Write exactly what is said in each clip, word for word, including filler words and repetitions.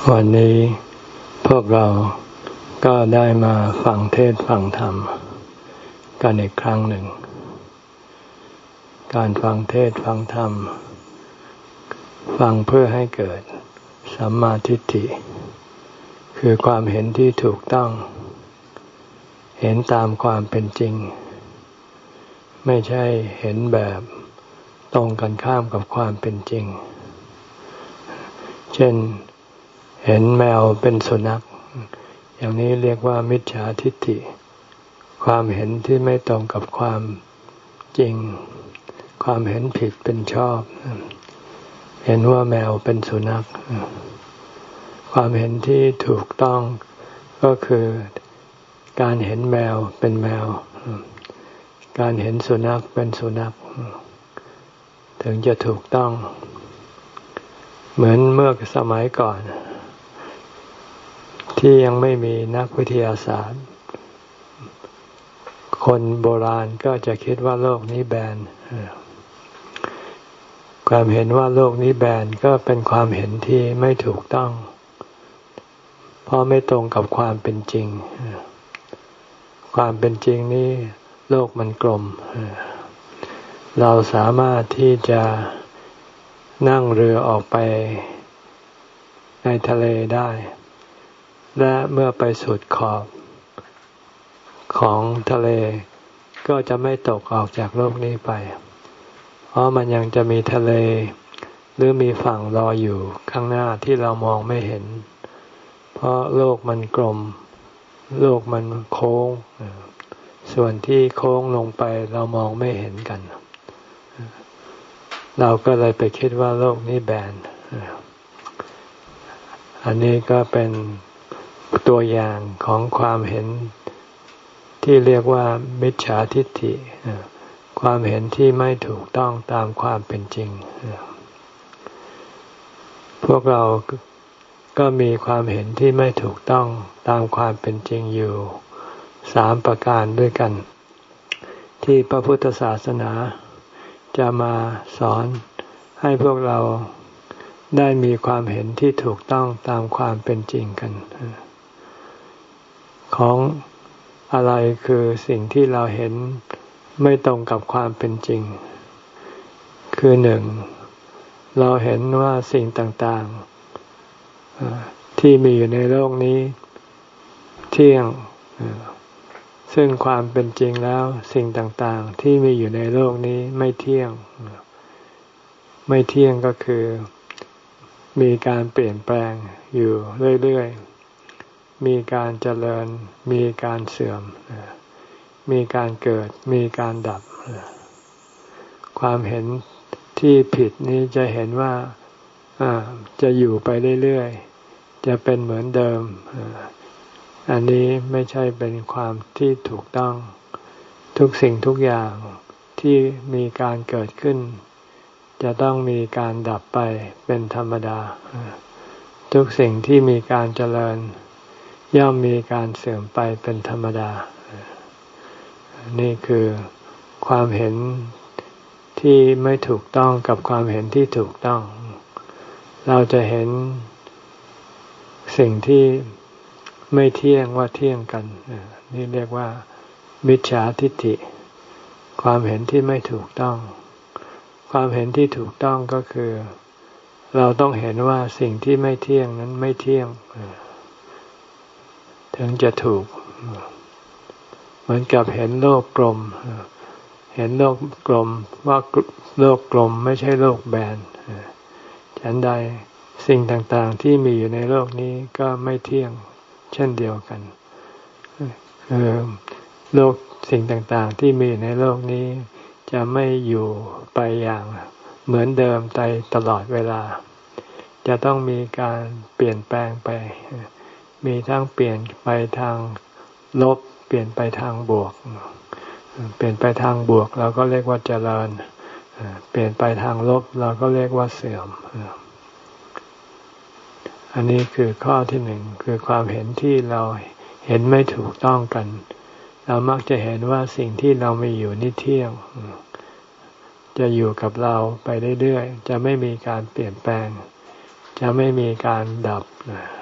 วันนี้พวกเราก็ได้มาฟังเทศน์ฟังธรรมกันอีกครั้งหนึ่งการฟังเทศน์ฟังธรรมฟังเพื่อให้เกิดสัมมาทิฏฐิคือความเห็นที่ถูกต้องเห็นตามความเป็นจริงไม่ใช่เห็นแบบตรงกันข้ามกับความเป็นจริงเช่นเห็นแมวเป็นสุนัขอย่างนี้เรียกว่ามิจฉาทิฏฐิความเห็นที่ไม่ตรงกับความจริงความเห็นผิดเป็นชอบเห็นว่าแมวเป็นสุนัขความเห็นที่ถูกต้องก็คือการเห็นแมวเป็นแมวการเห็นสุนัขเป็นสุนัขถึงจะถูกต้องเหมือนเมื่อสมัยก่อนที่ยังไม่มีนักวิทยาศาสตร์คนโบราณก็จะคิดว่าโลกนี้แบนความเห็นว่าโลกนี้แบนก็เป็นความเห็นที่ไม่ถูกต้องเพราะไม่ตรงกับความเป็นจริงความเป็นจริงนี้โลกมันกลมเราสามารถที่จะนั่งเรือออกไปในทะเลได้และเมื่อไปสุดขอบของทะเลก็จะไม่ตกออกจากโลกนี้ไปเพราะมันยังจะมีทะเลหรือมีฝั่งรออยู่ข้างหน้าที่เรามองไม่เห็นเพราะโลกมันกลมโลกมันโค้งส่วนที่โค้งลงไปเรามองไม่เห็นกันเราก็เลยไปคิดว่าโลกนี้แบนอันนี้ก็เป็นตัวอย่างของความเห็นที่เรียกว่ามิจฉาทิฏฐิความเห็นที่ไม่ถูกต้องตามความเป็นจริงพวกเราก็มีความเห็นที่ไม่ถูกต้องตามความเป็นจริงอยู่สามประการด้วยกันที่พระพุทธศาสนาจะมาสอนให้พวกเราได้มีความเห็นที่ถูกต้องตามความเป็นจริงกันของอะไรคือสิ่งที่เราเห็นไม่ตรงกับความเป็นจริงคือหนึ่งเราเห็นว่าสิ่งต่างๆที่มีอยู่ในโลกนี้เที่ยงซึ่งความเป็นจริงแล้วสิ่งต่างๆที่มีอยู่ในโลกนี้ไม่เที่ยงไม่เที่ยงก็คือมีการเปลี่ยนแปลงอยู่เรื่อยๆมีการเจริญมีการเสื่อมมีการเกิดมีการดับความเห็นที่ผิดนี้จะเห็นว่าจะอยู่ไปเรื่อยๆจะเป็นเหมือนเดิมอันนี้ไม่ใช่เป็นความที่ถูกต้องทุกสิ่งทุกอย่างที่มีการเกิดขึ้นจะต้องมีการดับไปเป็นธรรมดาทุกสิ่งที่มีการเจริญย่อมมีการเสื่อมไปเป็นธรรมดานี่คือความเห็นที่ไม่ถูกต้องกับความเห็นที่ถูกต้องเราจะเห็นสิ่งที่ไม่เที่ยงว่าเที่ยงกันนี่เรียกว่ามิจฉาทิฏฐิความเห็นที่ไม่ถูกต้องความเห็นที่ถูกต้องก็คือเราต้องเห็นว่าสิ่งที่ไม่เที่ยงนั้นไม่เที่ยงถึงจะถูกเหมือนกับเห็นโลกกลมเห็นโลกกลมว่าโลกกลมไม่ใช่โลกแบนฉันใดสิ่งต่างๆที่มีอยู่ในโลกนี้ก็ไม่เที่ยงเช่นเดียวกันโลกสิ่งต่างๆที่มีในโลกนี้จะไม่อยู่ไปอย่างเหมือนเดิมไปตลอดเวลาจะต้องมีการเปลี่ยนแปลงไปมีทั้งเปลี่ยนไปทางลบเปลี่ยนไปทางบวกเปลี่ยนไปทางบวกเราก็เรียกว่าเจริญเปลี่ยนไปทางลบเราก็เรียกว่าเสื่อมอันนี้คือข้อที่หนึ่งคือความเห็นที่เราเห็นไม่ถูกต้องกันเรามักจะเห็นว่าสิ่งที่เรามีอยู่นี่เที่ยงจะอยู่กับเราไปเรื่อยๆจะไม่มีการเปลี่ยนแปลงจะไม่มีการดับ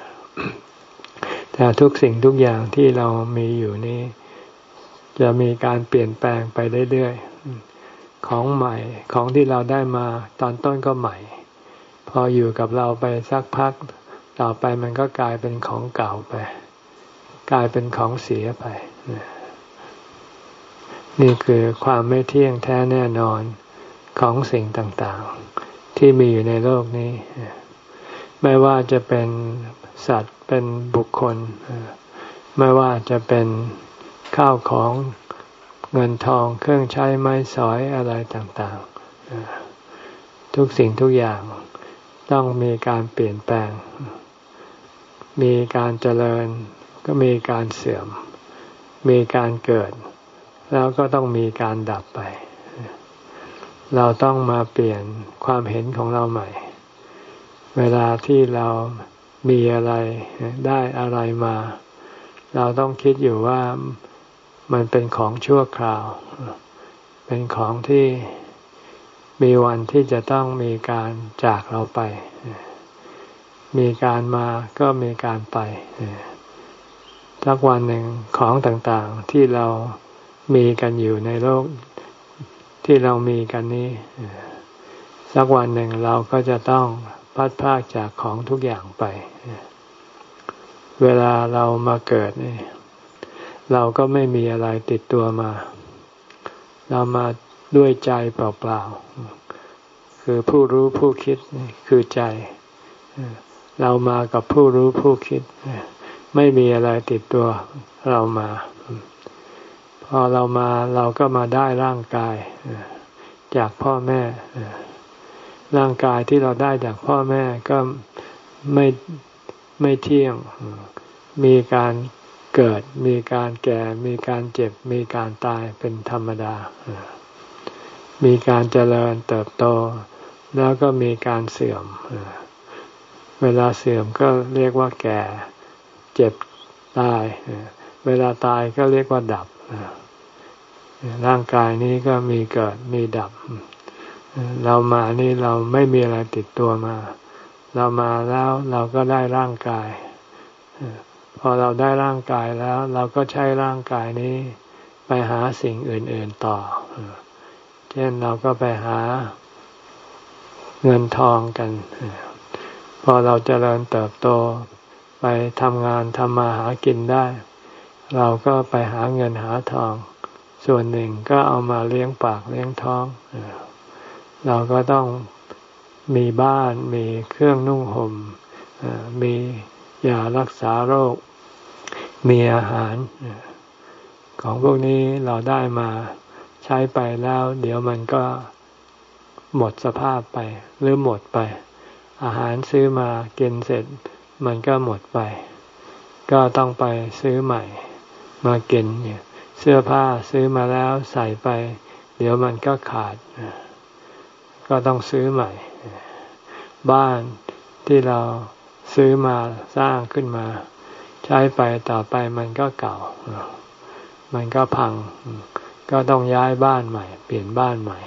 แต่ทุกสิ่งทุกอย่างที่เรามีอยู่นี้จะมีการเปลี่ยนแปลงไปเรื่อยๆของใหม่ของที่เราได้มาตอนต้นก็ใหม่พออยู่กับเราไปสักพักต่อไปมันก็กลายเป็นของเก่าไปกลายเป็นของเสียไปนี่คือความไม่เที่ยงแท้แน่นอนของสิ่งต่างๆที่มีอยู่ในโลกนี้ไม่ว่าจะเป็นสัตว์เป็นบุคคลไม่ว่าจะเป็นข้าวของเงินทองเครื่องใช้ไม้สอยอะไรต่างๆทุกสิ่งทุกอย่างต้องมีการเปลี่ยนแปลงมีการเจริญก็มีการเสื่อมมีการเกิดแล้วก็ต้องมีการดับไปเราต้องมาเปลี่ยนความเห็นของเราใหม่เวลาที่เรามีอะไรได้อะไรมาเราต้องคิดอยู่ว่ามันเป็นของชั่วคราวเป็นของที่มีวันที่จะต้องมีการจากเราไปมีการมาก็มีการไปสักวันหนึ่งของต่างๆที่เรามีกันอยู่ในโลกที่เรามีกันนี้สักวันหนึ่งเราก็จะต้องพัดพรากจากของทุกอย่างไปเวลาเรามาเกิดนี่เราก็ไม่มีอะไรติดตัวมาเรามาด้วยใจเปล่าๆคือผู้รู้ผู้คิดคือใจเรามากับผู้รู้ผู้คิดไม่มีอะไรติดตัวเรามาพอเรามาเราก็มาได้ร่างกายจากพ่อแม่ร่างกายที่เราได้จากพ่อแม่ก็ไม่ไม่เที่ยงมีการเกิดมีการแก่มีการเจ็บมีการตายเป็นธรรมดามีการเจริญเติบโตแล้วก็มีการเสื่อมเวลาเสื่อมก็เรียกว่าแก่เจ็บตายเวลาตายก็เรียกว่าดับร่างกายนี้ก็มีเกิดมีดับเรามานี่เราไม่มีอะไรติดตัวมาเรามาแล้วเราก็ได้ร่างกายพอเราได้ร่างกายแล้วเราก็ใช้ร่างกายนี้ไปหาสิ่งอื่นๆต่อเช่นเราก็ไปหาเงินทองกันพอเราเจริญเติบโตไปทำงานทำมาหากินได้เราก็ไปหาเงินหาทองส่วนหนึ่งก็เอามาเลี้ยงปากเลี้ยงท้องเราก็ต้องมีบ้านมีเครื่องนุ่งห่มมียารักษาโรคมีอาหารของพวกนี้เราได้มาใช้ไปแล้วเดี๋ยวมันก็หมดสภาพไปหรือหมดไปอาหารซื้อมากินเสร็จมันก็หมดไปก็ต้องไปซื้อใหม่มากินเสื้อผ้าซื้อมาแล้วใส่ไปเดี๋ยวมันก็ขาดก็ต้องซื้อใหม่บ้านที่เราซื้อมาสร้างขึ้นมาใช้ไปต่อไปมันก็เก่ามันก็พังก็ต้องย้ายบ้านใหม่เปลี่ยนบ้านใหม่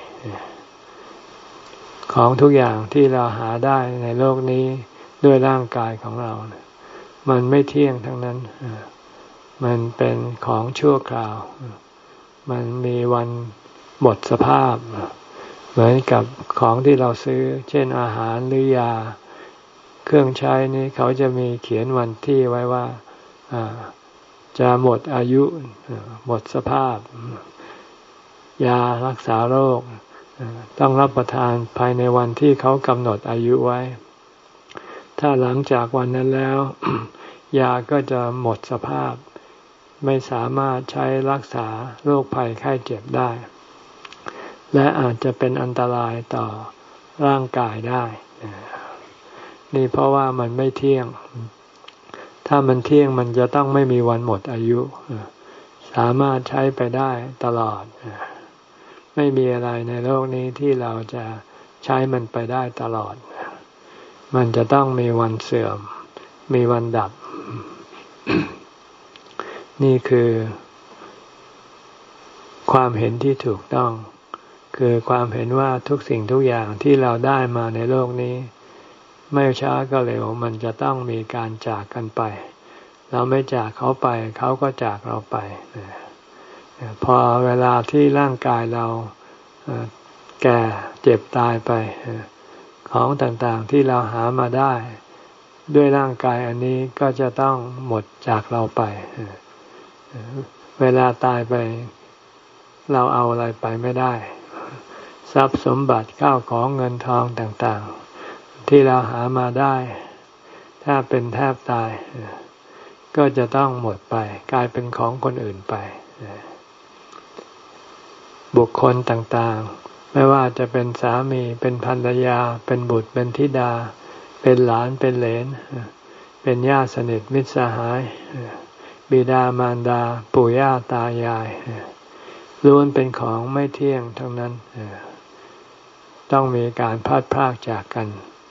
ของทุกอย่างที่เราหาได้ในโลกนี้ด้วยร่างกายของเรามันไม่เที่ยงทั้งนั้นมันเป็นของชั่วคราวมันมีวันหมดสภาพเหมือนกับของที่เราซื้อเช่นอาหารหรือยาเครื่องใช้นี่เขาจะมีเขียนวันที่ไว้ว่าจะหมดอายุหมดสภาพยารักษาโรคต้องรับประทานภายในวันที่เขากำหนดอายุไว้ถ้าหลังจากวันนั้นแล้ว ยาก็จะหมดสภาพไม่สามารถใช้รักษาโรคภัยไข้เจ็บได้และอาจจะเป็นอันตรายต่อร่างกายได้นี่เพราะว่ามันไม่เที่ยงถ้ามันเที่ยงมันจะต้องไม่มีวันหมดอายุสามารถใช้ไปได้ตลอดไม่มีอะไรในโลกนี้ที่เราจะใช้มันไปได้ตลอดมันจะต้องมีวันเสื่อมมีวันดับ นี่คือความเห็นที่ถูกต้องคือความเห็นว่าทุกสิ่งทุกอย่างที่เราได้มาในโลกนี้ไม่ช้าก็เร็วมันจะต้องมีการจากกันไปเราไม่จากเขาไปเขาก็จากเราไปพอเวลาที่ร่างกายเราแก่เจ็บตายไปของต่างๆที่เราหามาได้ด้วยร่างกายอันนี้ก็จะต้องหมดจากเราไปเวลาตายไปเราเอาอะไรไปไม่ได้ทรัพย์สมบัติข้าวของเงินทองต่างๆที่เราหามาได้ถ้าเป็นแทบตายก็จะต้องหมดไปกลายเป็นของคนอื่นไปบุคคลต่างๆไม่ว่าจะเป็นสามีเป็นภรรยาเป็นบุตรเป็นธิดาเป็นหลานเป็นเหลนเป็นญาติสนิทมิตรสหายบิดามารดาปู่ย่าตายายล้วนเป็นของไม่เที่ยงทั้งนั้นต้องมีการพลัดพรากจากกัน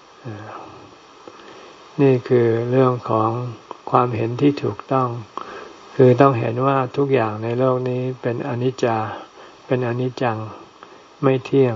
นี่คือเรื่องของความเห็นที่ถูกต้องคือต้องเห็นว่าทุกอย่างในโลกนี้เป็นอนิจจาเป็นอนิจจังไม่เที่ยง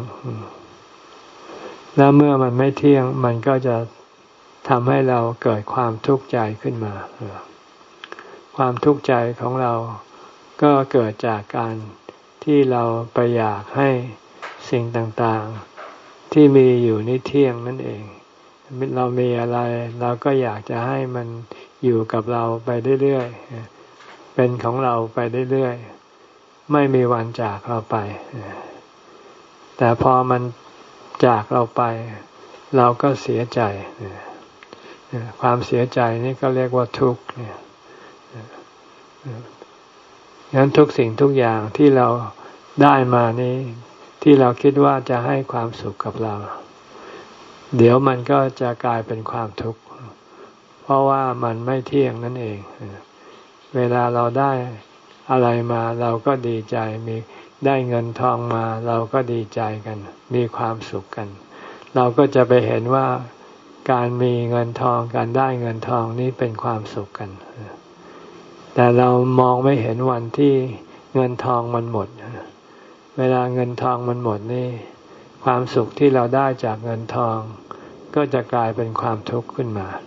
แล้วเมื่อมันไม่เที่ยงมันก็จะทำให้เราเกิดความทุกข์ใจขึ้นมาความทุกข์ใจของเราก็เกิดจากการที่เราไปอยากให้สิ่งต่างๆที่มีอยู่นี่เที่ยงนั่นเองเรามีอะไรเราก็อยากจะให้มันอยู่กับเราไปเรื่อยๆเป็นของเราไปเรื่อยๆไม่มีวันจากเราไปแต่พอมันจากเราไปเราก็เสียใจความเสียใจนี่ก็เรียกว่าทุกข์งั้นทุกสิ่งทุกอย่างที่เราได้มานี้ที่เราคิดว่าจะให้ความสุขกับเราเดี๋ยวมันก็จะกลายเป็นความทุกข์เพราะว่ามันไม่เที่ยงนั่นเองเวลาเราได้อะไรมาเราก็ดีใจมีได้เงินทองมาเราก็ดีใจกันมีความสุขกันเราก็จะไปเห็นว่าการมีเงินทองการได้เงินทองนี้เป็นความสุขกันแต่เรามองไม่เห็นวันที่เงินทองมันหมดเวลาเงินทองมันหมดนี่ความสุขที่เราได้จากเงินทองก็จะกลายเป็นความทุกข์ขึ้นมา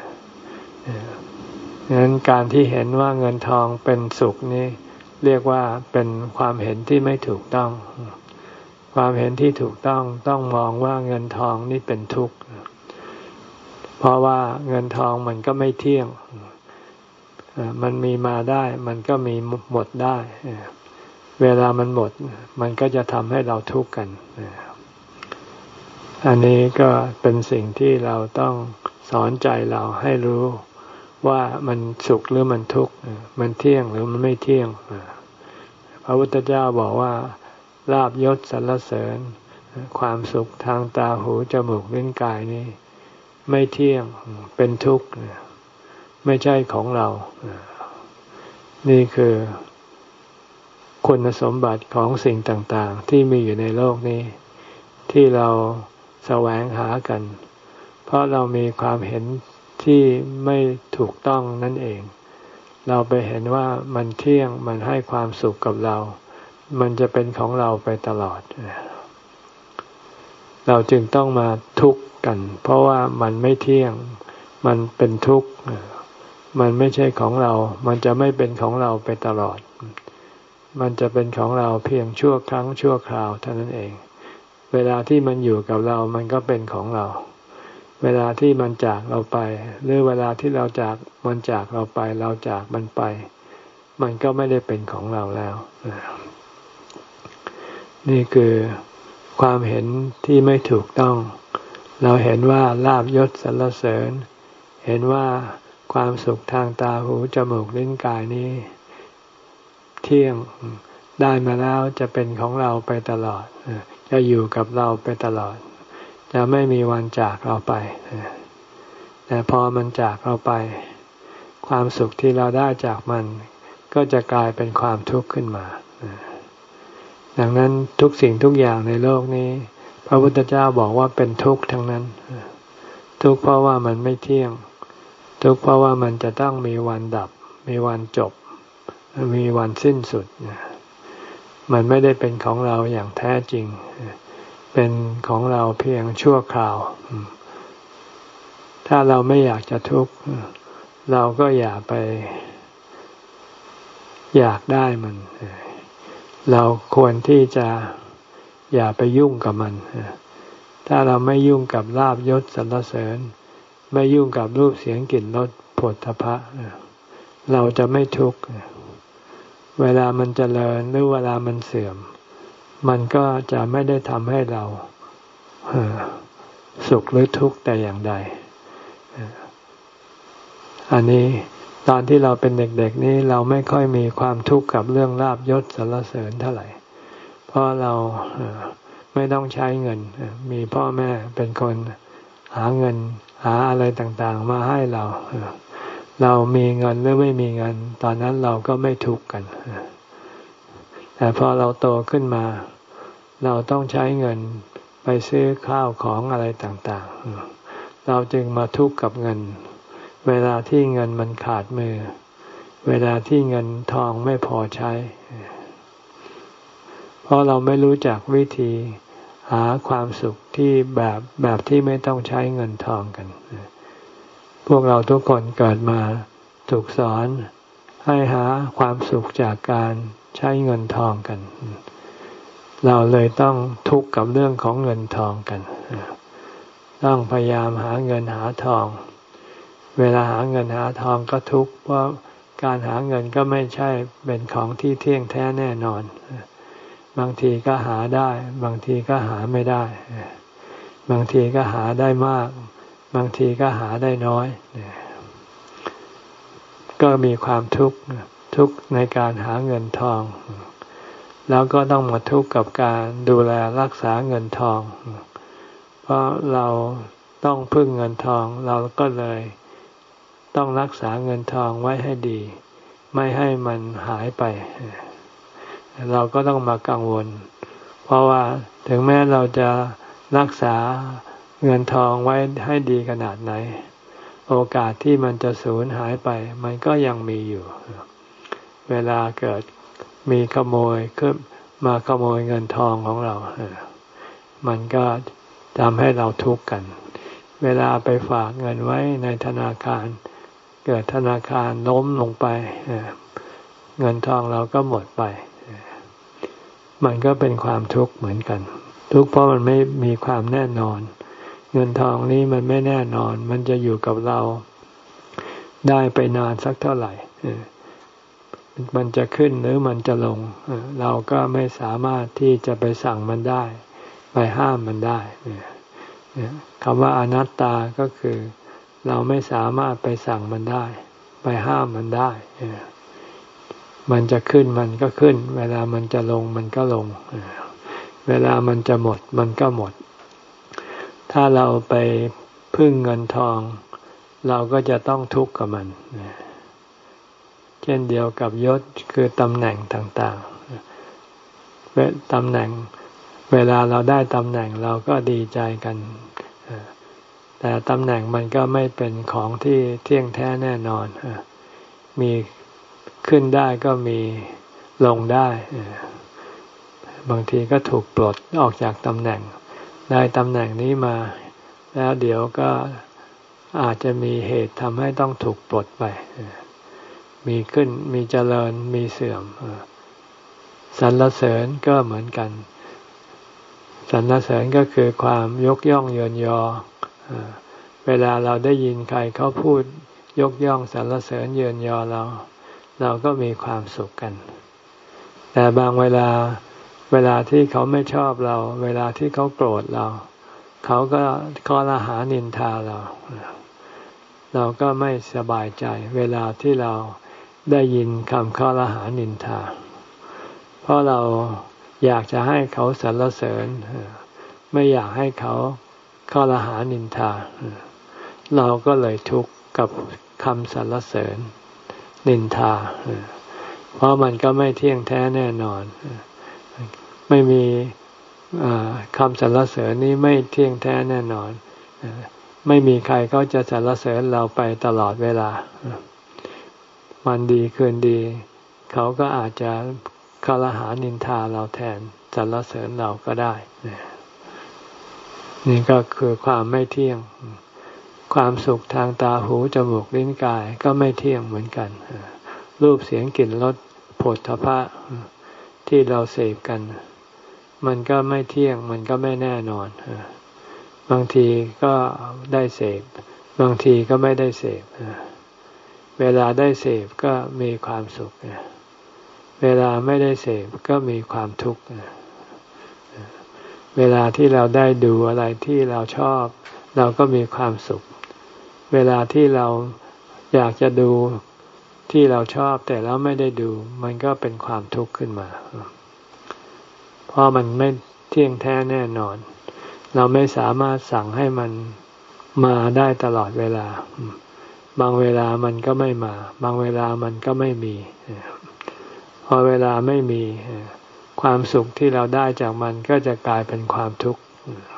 ดังนั้นการที่เห็นว่าเงินทองเป็นสุขนี้เรียกว่าเป็นความเห็นที่ไม่ถูกต้องความเห็นที่ถูกต้องต้องมองว่าเงินทองนี่เป็นทุกข์เพราะว่าเงินทองมันก็ไม่เที่ยงมันมีมาได้มันก็มีหมดได้เวลามันหมดมันก็จะทำให้เราทุกข์กันอันนี้ก็เป็นสิ่งที่เราต้องสอนใจเราให้รู้ว่ามันสุขหรือมันทุกข์มันเที่ยงหรือมันไม่เที่ยงพระพุทธเจ้าบอกว่าลาภยศสรรเสริญความสุขทางตาหูจมูกลิ้นกายนี้ไม่เที่ยงเป็นทุกข์ไม่ใช่ของเรานี่คือคุณสมบัติของสิ่งต่างๆที่มีอยู่ในโลกนี้ที่เราแสวงหากันเพราะเรามีความเห็นที่ไม่ถูกต้องนั่นเองเราไปเห็นว่ามันเที่ยงมันให้ความสุขกับเรามันจะเป็นของเราไปตลอดเราจึงต้องมาทุกข์กันเพราะว่ามันไม่เที่ยงมันเป็นทุกข์มันไม่ใช่ของเรามันจะไม่เป็นของเราไปตลอดมันจะเป็นของเราเพียงชั่วครั้งชั่วคราวเท่านั้นเองเวลาที่มันอยู่กับเรามันก็เป็นของเราเวลาที่มันจากเราไปหรือเวลาที่เราจากมันจากเราไปเราจากมันไปมันก็ไม่ได้เป็นของเราแล้วนี่คือความเห็นที่ไม่ถูกต้องเราเห็นว่าลาภยศสรรเสริญเห็นว่าความสุขทางตาหูจมูกลิ้นกายนี้เที่ยงได้มาแล้วจะเป็นของเราไปตลอดจะอยู่กับเราไปตลอดจะไม่มีวันจากเราไปแต่พอมันจากเราไปความสุขที่เราได้จากมันก็จะกลายเป็นความทุกข์ขึ้นมาดังนั้นทุกสิ่งทุกอย่างในโลกนี้พระพุทธเจ้าบอกว่าเป็นทุกข์ทั้งนั้นทุกข์เพราะว่ามันไม่เที่ยงทุกข์เพราะว่ามันจะต้องมีวันดับมีวันจบมีวันสิ้นสุดมันไม่ได้เป็นของเราอย่างแท้จริงเป็นของเราเพียงชั่วคราวถ้าเราไม่อยากจะทุกข์เราก็อย่าไปอยากได้มันเราควรที่จะอย่าไปยุ่งกับมันถ้าเราไม่ยุ่งกับลาภยศสรรเสริญไม่ยุ่งกับรูปเสียงกลิ่นรสโผฏฐัพพะเราจะไม่ทุกข์เวลามันเจริญหรือเวลามันเสื่อมมันก็จะไม่ได้ทำให้เราสุขหรือทุกข์แต่อย่างใดอันนี้ตอนที่เราเป็นเด็กๆนี้เราไม่ค่อยมีความทุกข์กับเรื่องลาภยศสรรเสริญเท่าไหร่เพราะเราไม่ต้องใช้เงินมีพ่อแม่เป็นคนหาเงินหาอะไรต่างๆมาให้เราเรามีเงินหรือไม่มีเงินตอนนั้นเราก็ไม่ทุกข์กันแต่พอเราโตขึ้นมาเราต้องใช้เงินไปซื้อข้าวของอะไรต่างๆเราจึงมาทุกข์กับเงินเวลาที่เงินมันขาดมือเวลาที่เงินทองไม่พอใช้เพราะเราไม่รู้จักวิธีหาความสุขที่แบบแบบที่ไม่ต้องใช้เงินทองกันพวกเราทุกคนเกิดมาถูกสอนให้หาความสุขจากการใช้เงินทองกันเราเลยต้องทุกข์กับเรื่องของเงินทองกันต้องพยายามหาเงินหาทองเวลาหาเงินหาทองก็ทุกข์เพราะการหาเงินก็ไม่ใช่เป็นของที่เที่ยงแท้แน่นอนบางทีก็หาได้บางทีก็หาไม่ได้บางทีก็หาได้มากบางทีก็หาได้น้อยก็มีความทุกข์ทุกข์ในการหาเงินทองแล้วก็ต้องมาทุกข์กับการดูแลรักษาเงินทองเพราะเราต้องพึ่งเงินทองเราก็เลยต้องรักษาเงินทองไว้ให้ดีไม่ให้มันหายไปเราก็ต้องมากังวลเพราะว่าถึงแม้เราจะรักษาเงินทองไว้ให้ดีขนาดไหนโอกาสที่มันจะสูญหายไปมันก็ยังมีอยู่เวลาเกิดมีขโมยขึ้นมาขโมยเงินทองของเรามันก็ทำให้เราทุกข์กันเวลาไปฝากเงินไว้ในธนาคารเกิดธนาคารล้มลงไปเงินทองเราก็หมดไปมันก็เป็นความทุกข์เหมือนกันทุกข์เพราะมันไม่มีความแน่นอนเงินทองนี้มันไม่แน่นอนมันจะอยู่กับเราได้ไปนานสักเท่าไหร่มันจะขึ้นหรือมันจะลงเราก็ไม่สามารถที่จะไปสั่งมันได้ไปห้ามมันได้คำว่าอนัตตาก็คือเราไม่สามารถไปสั่งมันได้ไปห้ามมันได้มันจะขึ้นมันก็ขึ้นเวลามันจะลงมันก็ลงเวลามันจะหมดมันก็หมดถ้าเราไปพึ่งเงินทองเราก็จะต้องทุกข์กับมันเช่นเดียวกับยศคือตำแหน่งต่างๆตำแหน่งเวลาเราได้ตำแหน่งเราก็ดีใจกันแต่ตำแหน่งมันก็ไม่เป็นของที่เที่ยงแท้แน่นอนมีขึ้นได้ก็มีลงได้บางทีก็ถูกปลดออกจากตำแหน่งได้ตำแหน่งนี้มาแล้วเดี๋ยวก็อาจจะมีเหตุทำให้ต้องถูกปลดไปมีขึ้นมีเจริญมีเสื่อมสรรเสริญก็เหมือนกันสรรเสริญก็คือความยกย่องเยินยอเวลาเราได้ยินใครเขาพูดยกย่องสรรเสริญเยินยอเราเราก็มีความสุขกันแต่บางเวลาเวลาที่เขาไม่ชอบเราเวลาที่เขาโกรธเราเขาก็คอรหานินทาเราเราก็ไม่สบายใจเวลาที่เราได้ยินคำคอรหานินทาเพราะเราอยากจะให้เขาสรรเสริญไม่อยากให้เขาคอรหานินทาเราก็เลยทุกข์กับคำสรรเสริญนินทาเพราะมันก็ไม่เที่ยงแท้แน่นอนไม่มีคำสรรเสริญนี้ไม่เที่ยงแท้แน่นอนไม่มีใครเขาจะสรรเสริญเราไปตลอดเวลาวันดีคืนดีเขาก็อาจจะคอรหานินทาเราแทนสรรเสริญเราก็ได้นี่ก็คือความไม่เที่ยงความสุขทางตาหูจมูกลิ้นกายก็ไม่เที่ยงเหมือนกันรูปเสียงกลิ่นรสโผฏฐัพพะที่เราเสพกันมันก็ไม่เที่ยงมันก็ไม่แน่นอนบางทีก็ได้เสพบางทีก็ไม่ได้เสพเวลาได้เสพก็มีความสุขเวลาไม่ได้เสพก็มีความทุกข์เวลาที่เราได้ดูอะไรที่เราชอบเราก็มีความสุขเวลาที่เราอยากจะดูที่เราชอบแต่เราไม่ได้ดูมันก็เป็นความทุกข์ขึ้นมาเพราะมันไม่เที่ยงแท้แน่นอนเราไม่สามารถสั่งให้มันมาได้ตลอดเวลาบางเวลามันก็ไม่มาบางเวลามันก็ไม่มีพอเวลาไม่มีความสุขที่เราได้จากมันก็จะกลายเป็นความทุกข์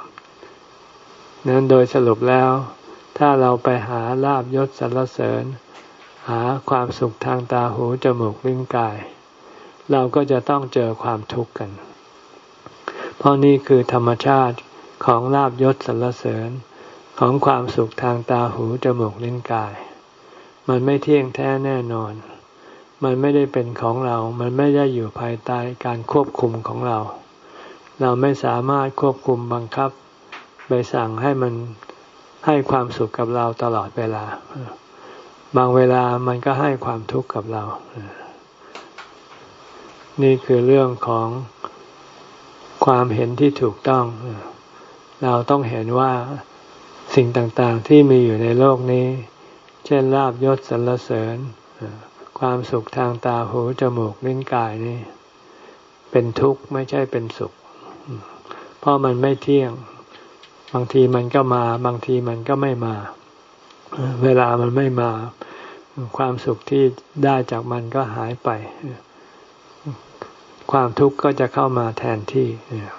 นั้นโดยสรุปแล้วถ้าเราไปหาลาภยศสรรเสริญหาความสุขทางตาหูจมูกลิ้นกายเราก็จะต้องเจอความทุกข์กันเพราะนี่คือธรรมชาติของลาภยศสรรเสริญของความสุขทางตาหูจมูกลิ้นกายมันไม่เที่ยงแท้แน่นอนมันไม่ได้เป็นของเรามันไม่ได้อยู่ภายใต้การควบคุมของเราเราไม่สามารถควบคุมบังคับไปสั่งให้มันให้ความสุขกับเราตลอดเวลาบางเวลามันก็ให้ความทุกข์กับเรานี่คือเรื่องของความเห็นที่ถูกต้องเราต้องเห็นว่าสิ่งต่างๆที่มีอยู่ในโลกนี้เช่นลาภยศสรรเสริญความสุขทางตาหูจมูกลิ้นกายนี่เป็นทุกข์ไม่ใช่เป็นสุขเพราะมันไม่เที่ยงบางทีมันก็มาบางทีมันก็ไม่มาเวลามันไม่มาความสุขที่ได้จากมันก็หายไปความทุกข์ก็จะเข้ามาแทนที่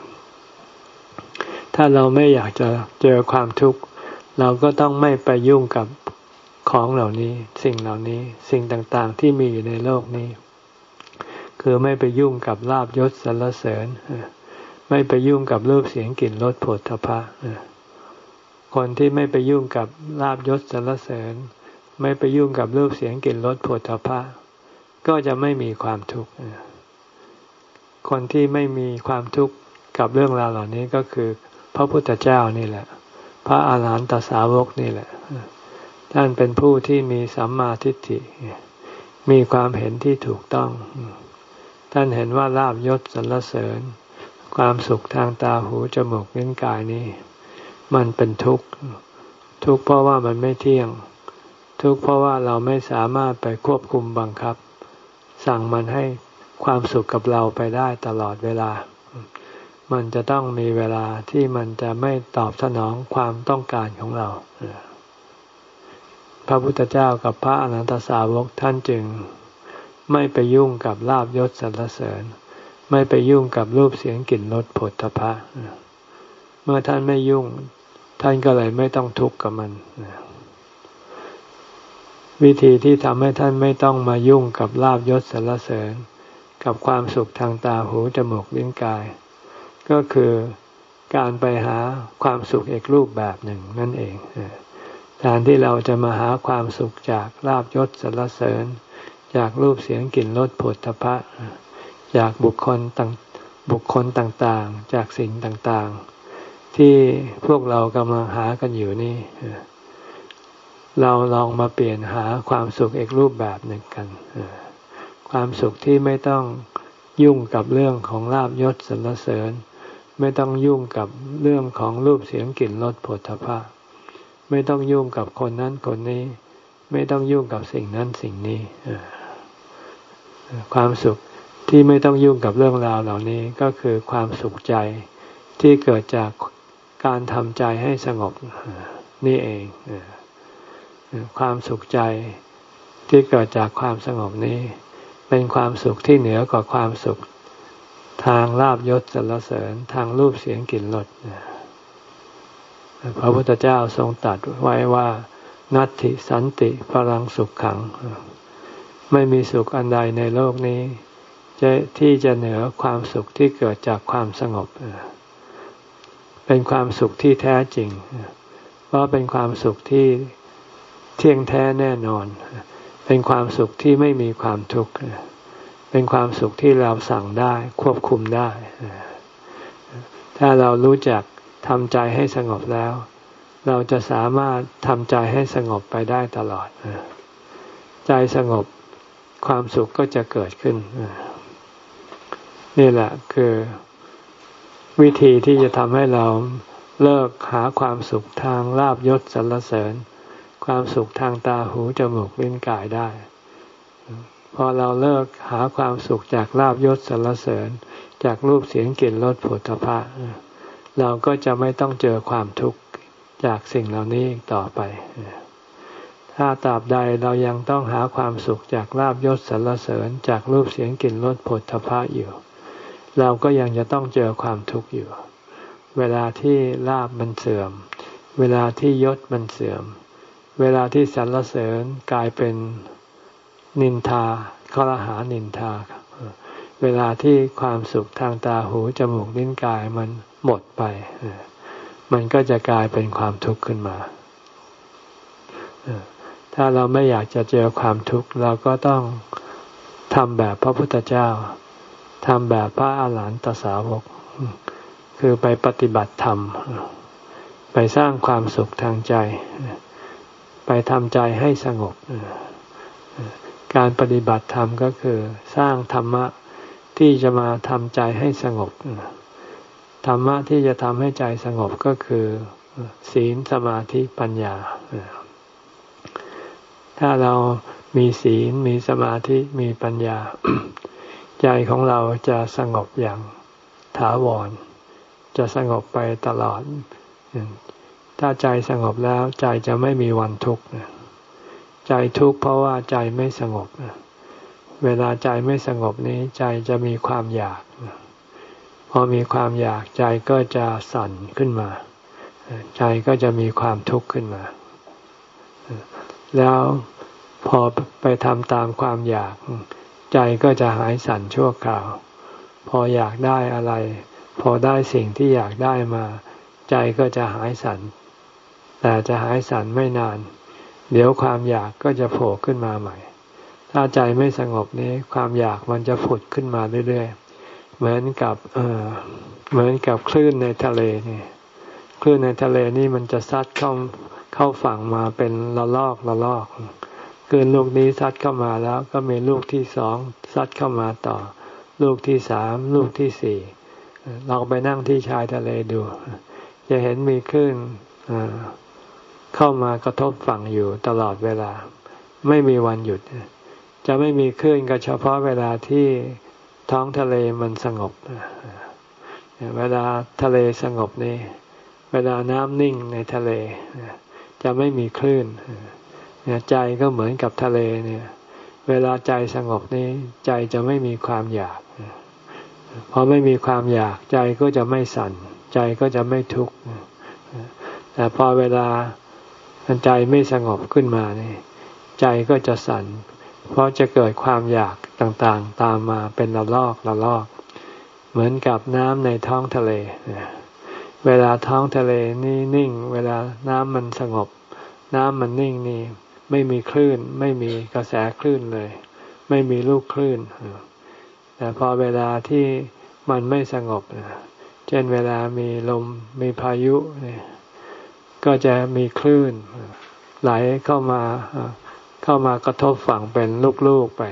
ถ้าเราไม่อยากจะเจอความทุกข์เราก็ต้องไม่ไปยุ่งกับของเหล่านี้สิ่งเหล่านี้สิ่งต่างๆที่มีอยู่ในโลกนี้คือไม่ไปยุ่งกับลาภยศสรรเสริญไม่ไปยุ่งกับรูปเสียงกลิ่นรสโผฏฐัพพะคนที่ไม่ไปยุ่งกับลาภยศสรรเสริญไม่ไปยุ่งกับรูปเสียงกลิ่นรสโผฏฐัพพะก็จะไม่มีความทุกข์คนที่ไม่มีความทุกข์กับเรื่องราวเหล่านี้ก็คือพระพุทธเจ้านี่แหละพระอาหารหันตสาวกนี่แหละท่านเป็นผู้ที่มีสัมมาทิฏฐิมีความเห็นที่ถูกต้องท่านเห็นว่าลาภยศสรรเสริญความสุขทางตาหูจมูกลิ้นกายนี้มันเป็นทุกข์ทุกข์เพราะว่ามันไม่เที่ยงทุกข์เพราะว่าเราไม่สามารถไปควบคุมบังคับสั่งมันให้ความสุขกับเราไปได้ตลอดเวลามันจะต้องมีเวลาที่มันจะไม่ตอบสนองความต้องการของเราพระพุทธเจ้ากับพระอรหันตสาวกท่านจึงไม่ไปยุ่งกับลาภยศสรรเสริญไม่ไปยุ่งกับรูปเสียงกลิ่นรสโผฏฐัพพะเมื่อท่านไม่ยุ่งท่านก็เลยไม่ต้องทุกข์กับมันวิธีที่ทำให้ท่านไม่ต้องมายุ่งกับลาภยศสรรเสริญกับความสุขทางตาหูจมูกลิ้นกายก็คือการไปหาความสุขอีกรูปแบบหนึ่งนั่นเองแทนที่เราจะมาหาความสุขจากลาภยศสรรเสริญจากรูปเสียงกลิ่นรสโผฏฐัพพะจากบุคคลต่างบุคคลต่างๆจากสิ่งต่างๆที่พวกเรากำลังหากันอยู่นี่เราลองมาเปลี่ยนหาความสุขอีกรูปแบบหนึ่งกันความสุขที่ไม่ต้องยุ่งกับเรื่องของลาภยศสรรเสริญไม่ต้องยุ่งกับเรื่องของรูปเสียงกลิ่นรสโผฏฐัพพะไม่ต้องยุ่งกับคนนั้นคนนี้ไม่ต้องยุ่งกับสิ่งนั้นสิ่งนี้ความสุขที่ไม่ต้องยุ่งกับเรื่องราวเหล่านี้ก็คือความสุขใจที่เกิดจากการทำใจให้สงบนี่เองความสุขใจที่เกิดจากความสงบนี้เป็นความสุขที่เหนือกว่าความสุขทางลาภยศสรรเสริญทางรูปเสียงกลิ่นรสพระพุทธเจ้าทรงตรัสไว้ว่านัตถิสันติพลังสุขขังไม่มีสุขอันใดในโลกนี้จะที่จะเหนือความสุขที่เกิดจากความสงบเป็นความสุขที่แท้จริงเพราะเป็นความสุขที่เที่ยงแท้แน่นอนเป็นความสุขที่ไม่มีความทุกข์เป็นความสุขที่เราสั่งได้ควบคุมได้ถ้าเรารู้จักทำใจให้สงบแล้วเราจะสามารถทำใจให้สงบไปได้ตลอดใจสงบความสุขก็จะเกิดขึ้นนี่แหละคือวิธีที่จะทำให้เราเลิกหาความสุขทางลาภยศสรรเสริญความสุขทางตาหูจมูกลิ้นกายได้พอเราเลิกหาความสุขจากลาภยศสรรเสริญจากรูปเสียงกลิ่นรสโผฏฐัพพะเราก็จะไม่ต้องเจอความทุกข์จากสิ่งเหล่านี้อีกต่อไปถ้าตราบใดเรายังต้องหาความสุขจากลาภยศสรรเสริญจากรูปเสียงกลิ่นรสโผฏฐัพพะอยู่เราก็ยังจะต้องเจอความทุกข์อยู่เวลาที่ลาภมันเสื่อมเวลาที่ยศมันเสื่อมเวลาที่สรรเสริญกลายเป็นนินทาครหานินทาเวลาที่ความสุขทางตาหูจมูกลิ้นกายมันหมดไปมันก็จะกลายเป็นความทุกข์ขึ้นมาถ้าเราไม่อยากจะเจอความทุกข์เราก็ต้องทำแบบพระพุทธเจ้าทำแบบพระอาหารหันตสาวกคือไปปฏิบัติธรรมไปสร้างความสุขทางใจไปทำใจให้สงบการปฏิบัติธรรมก็คือสร้างธรรมะที่จะมาทำใจให้สงบธรรมะที่จะทำให้ใจสงบก็คือศีลสมาธิปัญญาถ้าเรามีศีลมีสมาธิมีปัญญา ใจของเราจะสงบอย่างถาวรจะสงบไปตลอดถ้าใจสงบแล้วใจจะไม่มีวันทุกข์ใจทุกข์เพราะว่าใจไม่สงบเวลาใจไม่สงบนี้ใจจะมีความอยากพอมีความอยากใจก็จะสั่นขึ้นมาใจก็จะมีความทุกข์ขึ้นมาแล้วพอไปทำตามความอยากใจก็จะหายสั่นชั่วคราวพออยากได้อะไรพอได้สิ่งที่อยากได้มาใจก็จะหายสั่นแต่จะหายสั่นไม่นานเดี๋ยวความอยากก็จะโผล่ขึ้นมาใหม่ถ้าใจไม่สงบนี้ความอยากมันจะผุดขึ้นมาเรื่อยๆเหมือนกับเอ่อเหมือนกับคลื่นในทะเลนี่คลื่นในทะเลนี่มันจะซัดเข้าเข้าฝั่งมาเป็นละลอกละลอกคลื่นลูกนี้ซัดเข้ามาแล้วก็มีลูกที่สองซัดเข้ามาต่อลูกที่สามลูกที่สี่เราไปนั่งที่ชายทะเลดูจะเห็นมีคลื่นเข้ามากระทบฝั่งอยู่ตลอดเวลาไม่มีวันหยุดจะไม่มีคลื่นก็เฉพาะเวลาที่ท้องทะเลมันสงบเวลาทะเลสงบนี่เวลาน้ำนิ่งในทะเลจะไม่มีคลื่นใจก็เหมือนกับทะเลเนี่ยเวลาใจสงบนี่ใจจะไม่มีความอยากพอไม่มีความอยากใจก็จะไม่สั่นใจก็จะไม่ทุกข์แต่พอเวลาใจไม่สงบขึ้นมานี่ใจก็จะสั่นเพราะจะเกิดความอยากต่างๆตามมาเป็นระลอกระลอกเหมือนกับน้ำในท้องทะเลเวลาท้องทะเลนี่นิ่งเวลาน้ำมันสงบน้ำมันนิ่งนี่ไม่มีคลื่นไม่มีกระแสคลื่นเลยไม่มีลูกคลื่นแต่พอเวลาที่มันไม่สงบเช่นเวลามีลมมีพายุเนี่ยก็จะมีคลื่นไหลเข้ามาเข้ามากระทบฝั่งเป็นลูกๆไป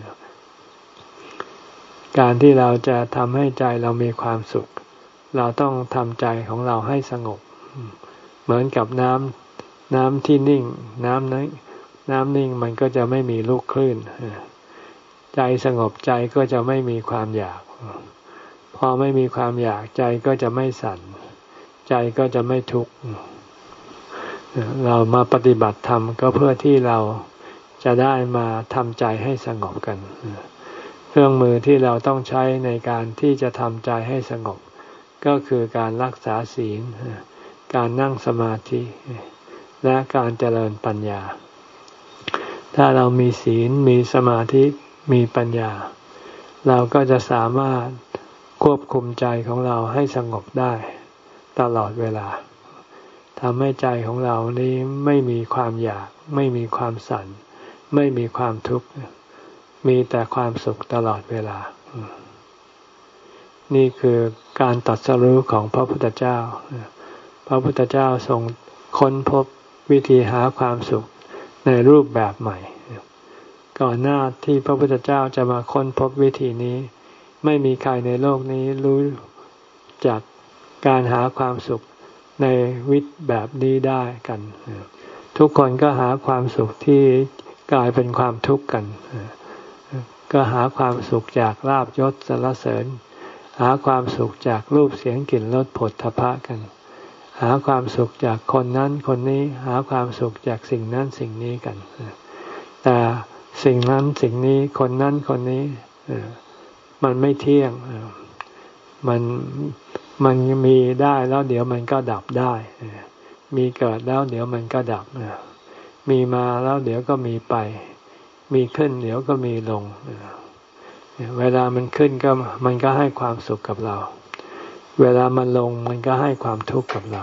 การที่เราจะทำให้ใจเรามีความสุขเราต้องทำใจของเราให้สงบเหมือนกับน้ำน้ำที่นิ่งน้ำนั้นน้ำนิ่งมันก็จะไม่มีลูกคลื่นใจสงบใจก็จะไม่มีความอยากพอไม่มีความอยากใจก็จะไม่สั่นใจก็จะไม่ทุกข์เรามาปฏิบัติธรรมก็เพื่อที่เราจะได้มาทำใจให้สงบกันเครื่องมือที่เราต้องใช้ในการที่จะทำใจให้สงบก็คือการรักษาศีลการนั่งสมาธิและการเจริญปัญญาถ้าเรามีศีลมีสมาธิมีปัญญาเราก็จะสามารถควบคุมใจของเราให้สงบได้ตลอดเวลาทำให้ใจของเรานี้ไม่มีความอยากไม่มีความสั่นไม่มีความทุกข์มีแต่ความสุขตลอดเวลานี่คือการตรัสรู้ของพระพุทธเจ้าพระพุทธเจ้าทรงค้นพบวิธีหาความสุขในรูปแบบใหม่ก่อนหน้าที่พระพุทธเจ้าจะมาค้นพบวิธีนี้ไม่มีใครในโลกนี้รู้จักการหาความสุขในวิธีแบบนี้ได้กันทุกคนก็หาความสุขที่กลายเป็นความทุกข์กันก็หาความสุขจากลาภยศสรรเสริญหาความสุขจากรูปเสียงกลิ่นรสผลทพะกันหาความสุขจากคนนั้นคนนี้หาความสุขจากสิ่งนั้นสิ่งนี้กันแต่สิ่งนั้นสิ่งนี้คนนั้นคนนี้มันไม่เที่ยงมันมันมีได้แล้วเดี๋ยวมันก็ดับได้มีเกิดแล้วเดี๋ยวมันก็ดับมีมาแล้วเดี๋ยวก็มีไปมีขึ้นเดี๋ยวก็มีลงเวลามันขึ้นก็มันก็ให้ความสุขกับเราเวลามันลงมันก็ให้ความทุกข์กับเรา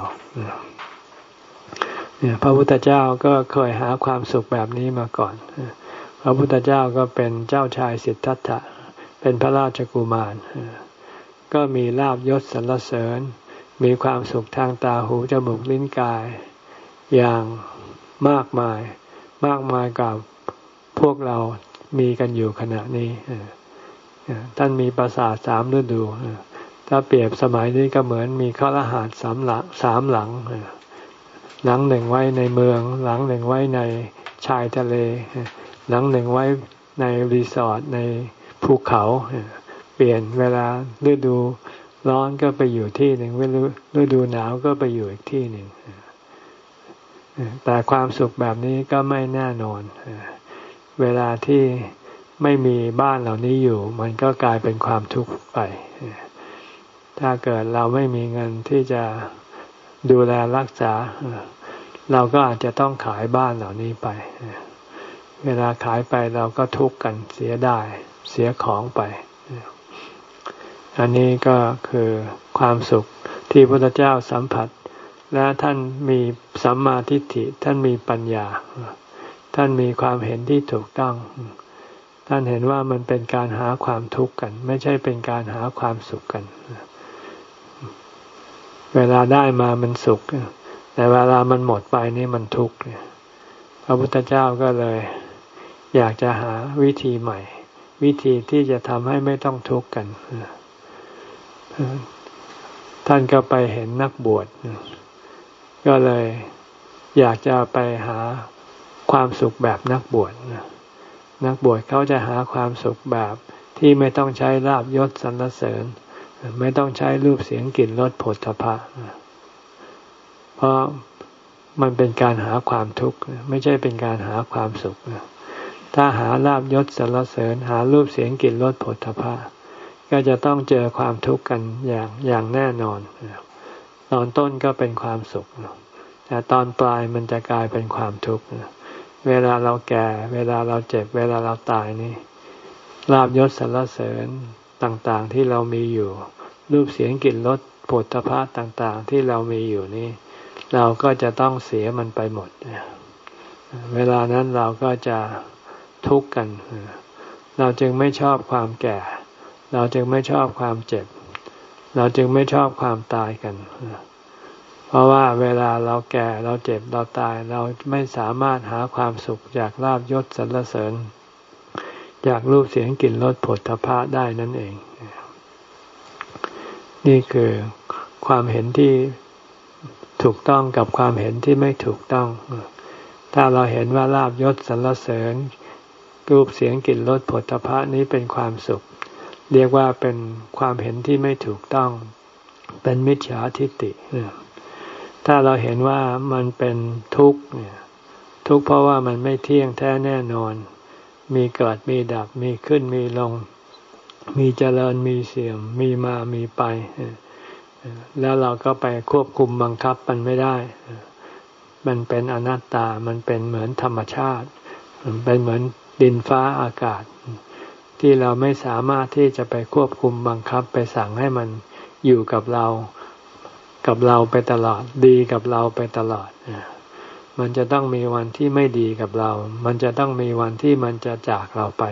เนี่ยพระพุทธเจ้าก็เคยหาความสุขแบบนี้มาก่อนพระพุทธเจ้าก็เป็นเจ้าชายสิทธัตถะเป็นพระราชกุมารก็มีลาภยศสรรเสริญมีความสุขทางตาหูจมูกลิ้นกายอย่างมากมายมากมายกับพวกเรามีกันอยู่ขณะนี้ท่านมีปราสาทสามฤดูถ้าเปรียบสมัยนี้ก็เหมือนมีคฤหาสน์สามหลังสามหลังหลังหนึ่งไว้ในเมืองหลังหนึ่งไว้ในชายทะเลหลังหนึ่งไว้ในรีสอร์ทในภูเขาเปลี่ยนเวลาฤดูร้อนก็ไปอยู่ที่หนึ่งฤดูหนาวก็ไปอยู่อีกที่หนึ่งแต่ความสุขแบบนี้ก็ไม่แน่นอนเวลาที่ไม่มีบ้านเหล่านี้อยู่มันก็กลายเป็นความทุกข์ไปถ้าเกิดเราไม่มีเงินที่จะดูแลรักษาเราก็อาจจะต้องขายบ้านเหล่านี้ไปเวลาขายไปเราก็ทุกข์กันเสียดายเสียของไปอันนี้ก็คือความสุขที่พระพุทธเจ้าสัมผัสและท่านมีสัมมาทิฏฐิท่านมีปัญญาท่านมีความเห็นที่ถูกต้องท่านเห็นว่ามันเป็นการหาความทุกข์กันไม่ใช่เป็นการหาความสุขกันเวลาได้มามันสุขแต่เวลามันหมดไปนี่มันทุกข์พระพุทธเจ้าก็เลยอยากจะหาวิธีใหม่วิธีที่จะทำให้ไม่ต้องทุกข์กันท่านก็ไปเห็นนักบวชก็เลยอยากจะไปหาความสุขแบบนักบวชนักบวชเขาจะหาความสุขแบบที่ไม่ต้องใช้ลาภยศสรรเสริญไม่ต้องใช้รูปเสียงกลิ่นรสโผฏฐัพพะเพราะมันเป็นการหาความทุกข์ไม่ใช่เป็นการหาความสุขถ้าหาลาภยศสรรเสริญหารูปเสียงกลิ่นรสโผฏฐัพพะก็จะต้องเจอความทุกข์กันอย่างอย่างแน่นอนตอนต้นก็เป็นความสุขแต่ตอนปลายมันจะกลายเป็นความทุกข์เวลาเราแก่เวลาเราเจ็บเวลาเราตายนี่ลาภยศสรรเสริญต่างๆที่เรามีอยู่รูปเสียงกลิ่นรสโผฏฐัพพะต่างๆที่เรามีอยู่นี่เราก็จะต้องเสียมันไปหมดเวลานั้นเราก็จะทุกข์กันเราจึงไม่ชอบความแก่เราจึงไม่ชอบความเจ็บเราจึงไม่ชอบความตายกันเพราะว่าเวลาเราแก่เราเจ็บเราตายเราไม่สามารถหาความสุขจากลาภยศสรรเสริญจากรูปเสียงกลิ่นรสโผฏฐัพพะได้นั่นเองนี่คือความเห็นที่ถูกต้องกับความเห็นที่ไม่ถูกต้องถ้าเราเห็นว่าลาภยศสรรเสริญรูปเสียงกลิ่นรสโผฏฐัพพะนี้เป็นความสุขเรียกว่าเป็นความเห็นที่ไม่ถูกต้องเป็นมิจฉาทิฏฐิถ้าเราเห็นว่ามันเป็นทุกข์ทุกข์เพราะว่ามันไม่เที่ยงแท้แน่นอนมีเกิดมีดับมีขึ้นมีลงมีเจริญมีเสื่อมมีมามีไปแล้วเราก็ไปควบคุมบังคับมันไม่ได้มันเป็นอนัตตามันเป็นเหมือนธรรมชาติมันเป็นเหมือนดินฟ้าอากาศที่เราไม่สามารถที่จะไปควบคุมบังคับไปสั่งให้มันอยู่กับเรากับเราไปตลอดดีกับเราไปตลอดมันจะต้องมีวันที่ไม่ดีกับเรามันจะต้องมีวันที่มันจะจากเราไป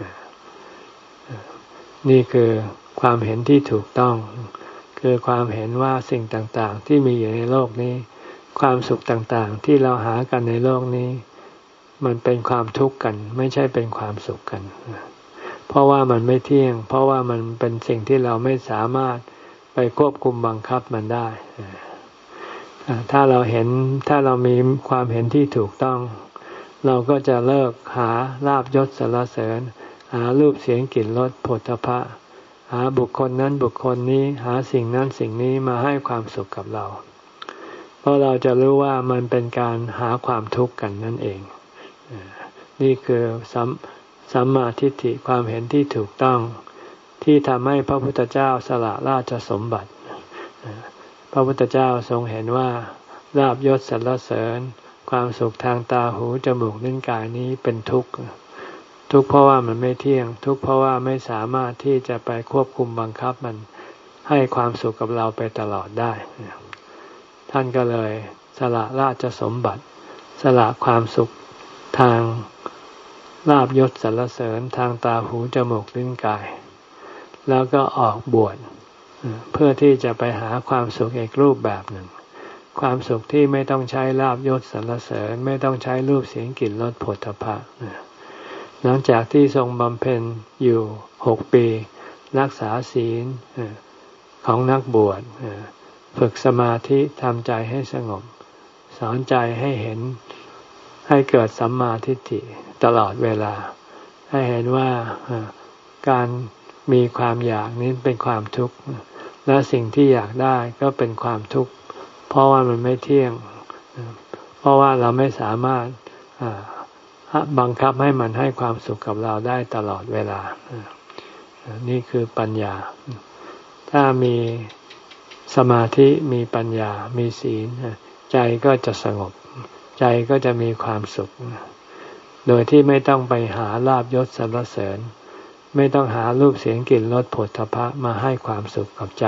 นี่คือความเห็นที่ถูกต้องคือความเห็นว่าสิ่งต่างๆที่มีอยู่ในโลกนี้ความสุขต่างๆที่เราหากันในโลกนี้มันเป็นความทุกข์กันไม่ใช่เป็นความสุขกันเพราะว่ามันไม่เที่ยงเพราะว่ามันเป็นสิ่งที่เราไม่สามารถไปควบคุมบังคับมันได้ถ้าเราเห็นถ้าเรามีความเห็นที่ถูกต้องเราก็จะเลิกหาลาภยศสรรเสริญหารูปเสียงกลิ่นรสโผฏฐัพพะหาบุคคลนั้นบุคคลนี้หาสิ่งนั้นสิ่งนี้มาให้ความสุขกับเราเพราะเราจะรู้ว่ามันเป็นการหาความทุกข์กันนั่นเองนี่คือสัมสัมมาทิฏฐิความเห็นที่ถูกต้องที่ทำให้พระพุทธเจ้าสละราชสมบัติพระพุทธเจ้าทรงเห็นว่าลาภยศสรรเสริญความสุขทางตาหูจมูกลิ้นกายนี้เป็นทุกข์ทุกข์เพราะว่ามันไม่เที่ยงทุกข์เพราะว่าไม่สามารถที่จะไปควบคุมบังคับมันให้ความสุขกับเราไปตลอดได้ท่านก็เลยสละราชสมบัติสละความสุขทางลาภยศสรรเสริญทางตาหูจมูกลิ้นกายแล้วก็ออกบวชเพื่อที่จะไปหาความสุขอีกรูปแบบหนึ่งความสุขที่ไม่ต้องใช้ลาภยศสรรเสริญไม่ต้องใช้รูปเสียงกลิ่นรสโผฏฐัพพะหลังจากที่ทรงบำเพ็ญอยู่หกปีรักษาศีลของนักบวชฝึกสมาธิทำใจให้สงบสอนใจให้เห็นให้เกิดสัมมาทิฏฐิตลอดเวลาให้เห็นว่าการมีความอยากนี้เป็นความทุกข์และสิ่งที่อยากได้ก็เป็นความทุกข์เพราะว่ามันไม่เที่ยงเพราะว่าเราไม่สามารถบังคับให้มันให้ความสุขกับเราได้ตลอดเวลานี่คือปัญญาถ้ามีสมาธิมีปัญญามีศีลใจก็จะสงบใจก็จะมีความสุขโดยที่ไม่ต้องไปหาลาภยศสรรเสริญไม่ต้องหารูปเสียงกลิ่นรสโผฏฐัพพะมาให้ความสุขกับใจ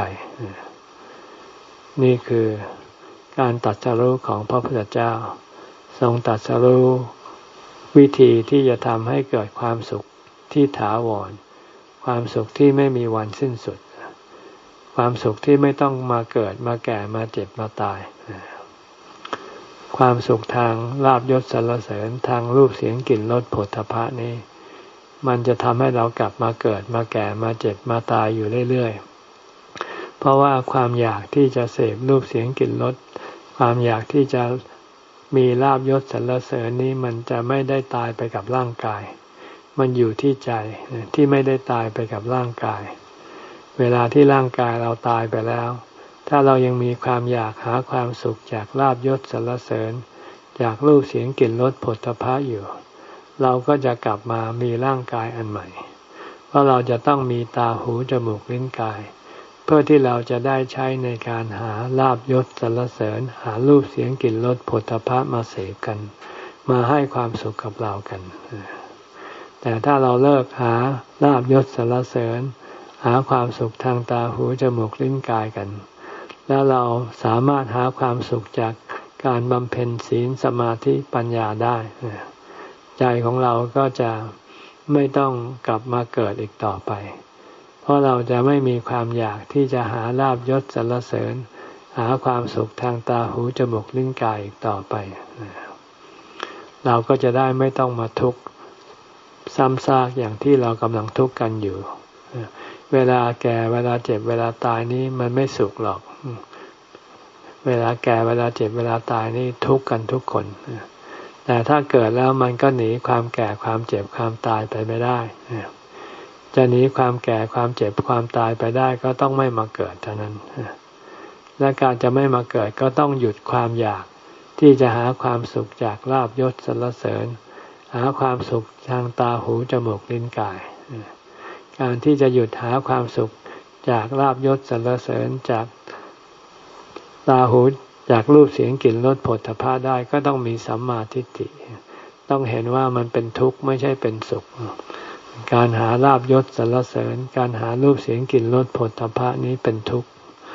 นี่คือการตรัสรู้ของพระพุทธเจ้าทรงตรัสรู้วิธีที่จะทำให้เกิดความสุขที่ถาวรความสุขที่ไม่มีวันสิ้นสุดความสุขที่ไม่ต้องมาเกิดมาแก่มาเจ็บมาตายความสุขทางลาภยศสรรเสริญทางรูปเสียงกลิ่นรสโผฏฐัพพะนี้มันจะทำให้เรากลับมาเกิดมาแก่มาเจ็บมาตายอยู่เรื่อยๆเพราะว่าความอยากที่จะเสพรูปเสียงกลิ่นรสความอยากที่จะมีลาภยศสรรเสริญนี้มันจะไม่ได้ตายไปกับร่างกายมันอยู่ที่ใจที่ไม่ได้ตายไปกับร่างกายเวลาที่ร่างกายเราตายไปแล้วถ้าเรายังมีความอยากหาความสุขจากลาภยศสรรเสริญจากรูปเสียงกลิ่นรสโผฏฐัพพะอยู่เราก็จะกลับมามีร่างกายอันใหม่เพราะเราจะต้องมีตาหูจมูกลิ้นกายเพื่อที่เราจะได้ใช้ในการหาลาภยศสรรเสริญหารูปเสียงกลิ่นรสโผฏฐัพพะมาเสพกันมาให้ความสุขกับเรากันแต่ถ้าเราเลิกหาลาภยศสรรเสริญหาความสุขทางตาหูจมูกลิ้นกายกันแล้วเราสามารถหาความสุขจากการบำเพ็ญศีลสมาธิปัญญาได้ใจของเราก็จะไม่ต้องกลับมาเกิดอีกต่อไปเพราะเราจะไม่มีความอยากที่จะหาลาภยศสรรเสริญหาความสุขทางตาหูจมูกลิ้นกายอีกต่อไปเราก็จะได้ไม่ต้องมาทุกข์ซ้ำซากอย่างที่เรากำลังทุกข์กันอยู่เวลาแก่เวลาเจ็บเวลาตายนี้มันไม่สุขหรอกเวลาแก่เวลาเจ็บเวลาตายนี่ทุกข์กันทุกคนแต่ถ้าเกิดแล้วมันก็หนีความแก่ความเจ็บความตายไปไม่ได้จะหนีความแก่ความเจ็บความตายไปได้ก็ต้องไม่มาเกิดเท่านั้นและการจะไม่มาเกิดก็ต้องหยุดความอยากที่จะหาความสุขจากลาภยศสรรเสริญหาความสุขทางตาหูจมูกลิ้นกายการที่จะหยุดหาความสุขจากลาภยศสรรเสริญจากตาหูจากรูปเสียงกลิ่นรสโผฏฐัพพะได้ก็ต้องมีสัมมาทิฏฐิต้องเห็นว่ามันเป็นทุกข์ไม่ใช่เป็นสุขการหาลาภยศสรรเสริญการหารูปเสียงกลิ่นรสโผฏฐัพพะนี้เป็นทุกข์เพ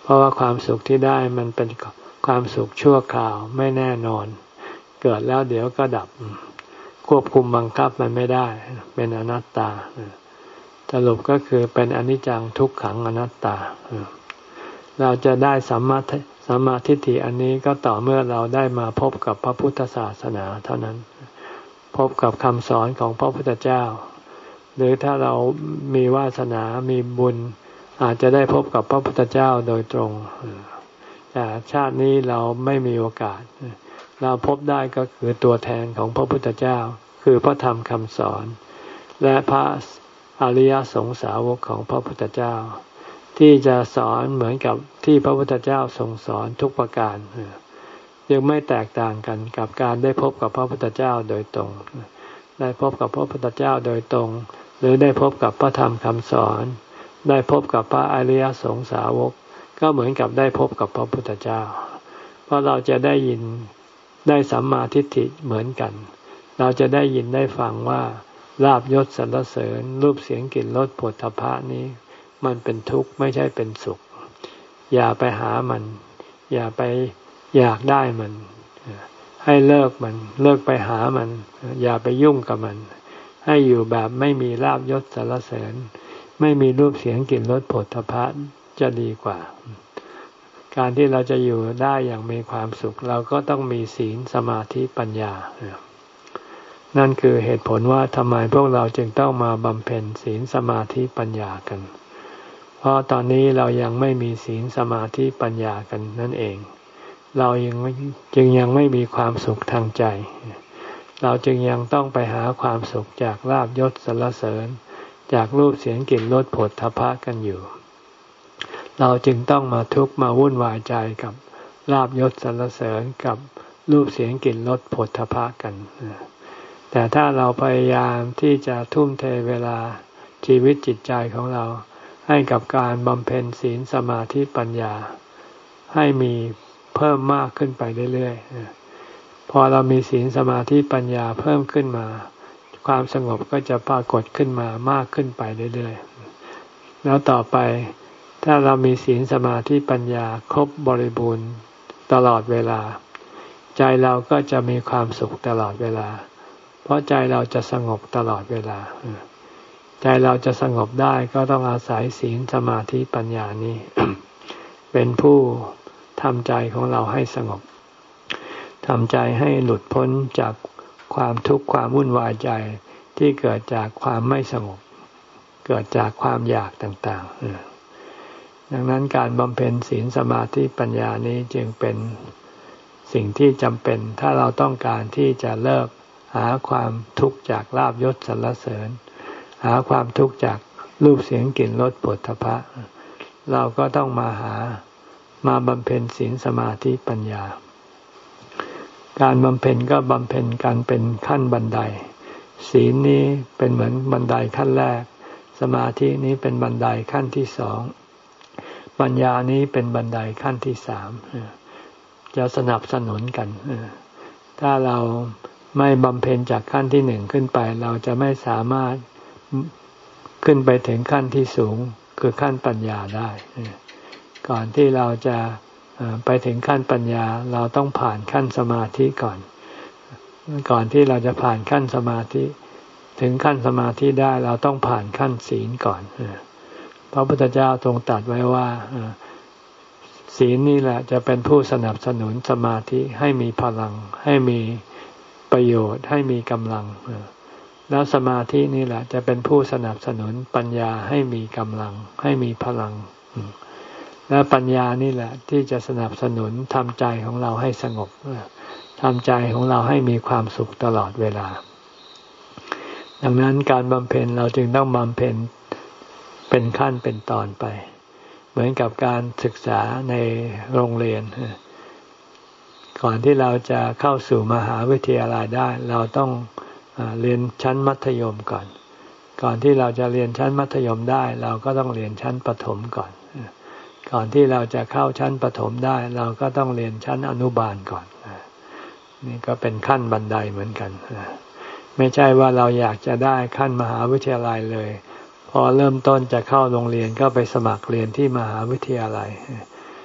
ราะว่าความสุขที่ได้มันเป็นความสุขชั่วคราวไม่แน่นอนเกิดแล้วเดี๋ยวก็ดับควบคุมบังคับมันไม่ได้เป็นอนัตตาสรุปก็คือเป็นอนิจจังทุกขังอนัตตาเราจะได้สัมมาสัมมาทิฏฐิอันนี้ก็ต่อเมื่อเราได้มาพบกับพระพุทธศาสนาเท่านั้นพบกับคำสอนของพระพุทธเจ้าหรือถ้าเรามีวาสนามีบุญอาจจะได้พบกับพระพุทธเจ้าโดยตรงแต่ชาตินี้เราไม่มีโอกาสเราพบได้ก็คือตัวแทนของพระพุทธเจ้าคือพระธรรมคำสอนและพระอริยสงสาวกของพระพุทธเจ้าที่จะสอนเหมือนกับที่พระพุทธเจ้าทรงสอนทุกประการยังไม่แตกต่างกันกับการได้พบกับพระพุทธเจ้าโดยตรงได้พบกับพระพุทธเจ้าโดยตรงหรือได้พบกับพระธรรมคำสอนได้พบกับพระอริยสงสาวกก็เหมือนกับได้พบกับพระพุทธเจ้าเพราะเราจะได้ยินได้สัมมาทิฏฐิเหมือนกันเราจะได้ยินได้ฟังว่าลาภยศสรรเสริญรูปเสียงกลิ่นรสโผฏฐัพพะนี้มันเป็นทุกข์ไม่ใช่เป็นสุขอย่าไปหามันอย่าไปอยากได้มันให้เลิกมันเลิกไปหามันอย่าไปยุ่งกับมันให้อยู่แบบไม่มีลาภยศสรรเสริญไม่มีรูปเสียงกลิ่นรสโผฏฐัพพะจะดีกว่าการที่เราจะอยู่ได้อย่างมีความสุขเราก็ต้องมีศีลสมาธิปัญญานั่นคือเหตุผลว่าทำไมพวกเราจึงต้องมาบำเพ็ญศีลสมาธิปัญญากันเพราะตอนนี้เรายังไม่มีศีลสมาธิปัญญากันนั่นเองเรายังจึงยังไม่มีความสุขทางใจเราจึงยังต้องไปหาความสุขจากลาภยศสรรเสริญจากรูปเสียงกลิ่นรสโผฏฐัพพะกันอยู่เราจึงต้องมาทุกข์มาวุ่นวายใจกับลาภยศสรรเสริญกับรูปเสียงกลิ่นรสโผฏฐัพพะกันแต่ถ้าเราพยายามที่จะทุ่มเทเวลาชีวิตจิตใจของเราให้กับการบำเพ็ญศีลสมาธิปัญญาให้มีเพิ่มมากขึ้นไปเรื่อยๆพอเรามีศีลสมาธิปัญญาเพิ่มขึ้นมาความสงบก็จะปรากฏขึ้นมามากขึ้นไปเรื่อยๆแล้วต่อไปถ้าเรามีศีลสมาธิปัญญาครบบริบูรณ์ตลอดเวลาใจเราก็จะมีความสุขตลอดเวลาเพราะใจเราจะสงบตลอดเวลาใจเราจะสงบได้ก็ต้องอาศัยศีลสมาธิปัญญานี้ เป็นผู้ทำใจของเราให้สงบทำใจให้หลุดพ้นจากความทุกข์ความวุ่นวายใจที่เกิดจากความไม่สงบเกิดจากความอยากต่างๆดังนั้นการบำเพ็ญศีลสมาธิปัญญานี้จึงเป็นสิ่งที่จำเป็นถ้าเราต้องการที่จะเลิกหาความทุกข์จากลาภยศสรรเสริญหาความทุกข์จากรูปเสียงกลิ่นรสโผฏฐัพพะเราก็ต้องมาหามาบำเพ็ญศีลสมาธิปัญญาการบำเพ็ญก็บำเพ็ญกันเป็นขั้นบันไดศีลนี้เป็นเหมือนบันไดขั้นแรกสมาธินี้เป็นบันไดขั้นที่สองปัญญานี้เป็นบันไดขั้นที่สามจะสนับสนุนกันถ้าเราไม่บำเพ็ญจากขั้นที่หนึ่งขึ้นไปเราจะไม่สามารถขึ้นไปถึงขั้นที่สูงคือขั้นปัญญาได้ก่อนที่เราจะไปถึงขั้นปัญญาเราต้องผ่านขั้นสมาธิก่อนก่อนที่เราจะผ่านขั้นสมาธิถึงขั้นสมาธิได้เราต้องผ่านขั้นศีลก่อนพระพุทธเจ้าทรงตรัสไว้ว่าศีลนี่แหละจะเป็นผู้สนับสนุนสมาธิให้มีพลังให้มีประโยชน์ให้มีกำลังแล้วสมาธินี่แหละจะเป็นผู้สนับสนุนปัญญาให้มีกำลังให้มีพลังและปัญญานี่แหละที่จะสนับสนุนทำใจของเราให้สงบทำใจของเราให้มีความสุขตลอดเวลาดังนั้นการบำเพ็ญเราจึงต้องบำเพ็ญเป็นขั้นเป็นตอนไปเหมือนกับการศึกษาในโรงเรียนก่อนที่เราจะเข้าสู่มหาวิทยาลัยได้เราต้องเรียนชั้นมัธยมก่อนก่อนที่เราจะเรียนชั้นมัธยมได้เราก็ต้องเรียนชั้นประถมก่อนก่อนที่เราจะเข้าชั้นประถมได้เราก็ต้องเรียนชั้นอนุบาลก่อนนี่ก็เป็นขั้นบันไดเหมือนกันไม่ใช่ว่าเราอยากจะได้ขั้นมหาวิทยาลัยเลยพอเริ่มต้นจะเข้าโรงเรียนก็ไปสมัครเรียนที่มหาวิทยาลัย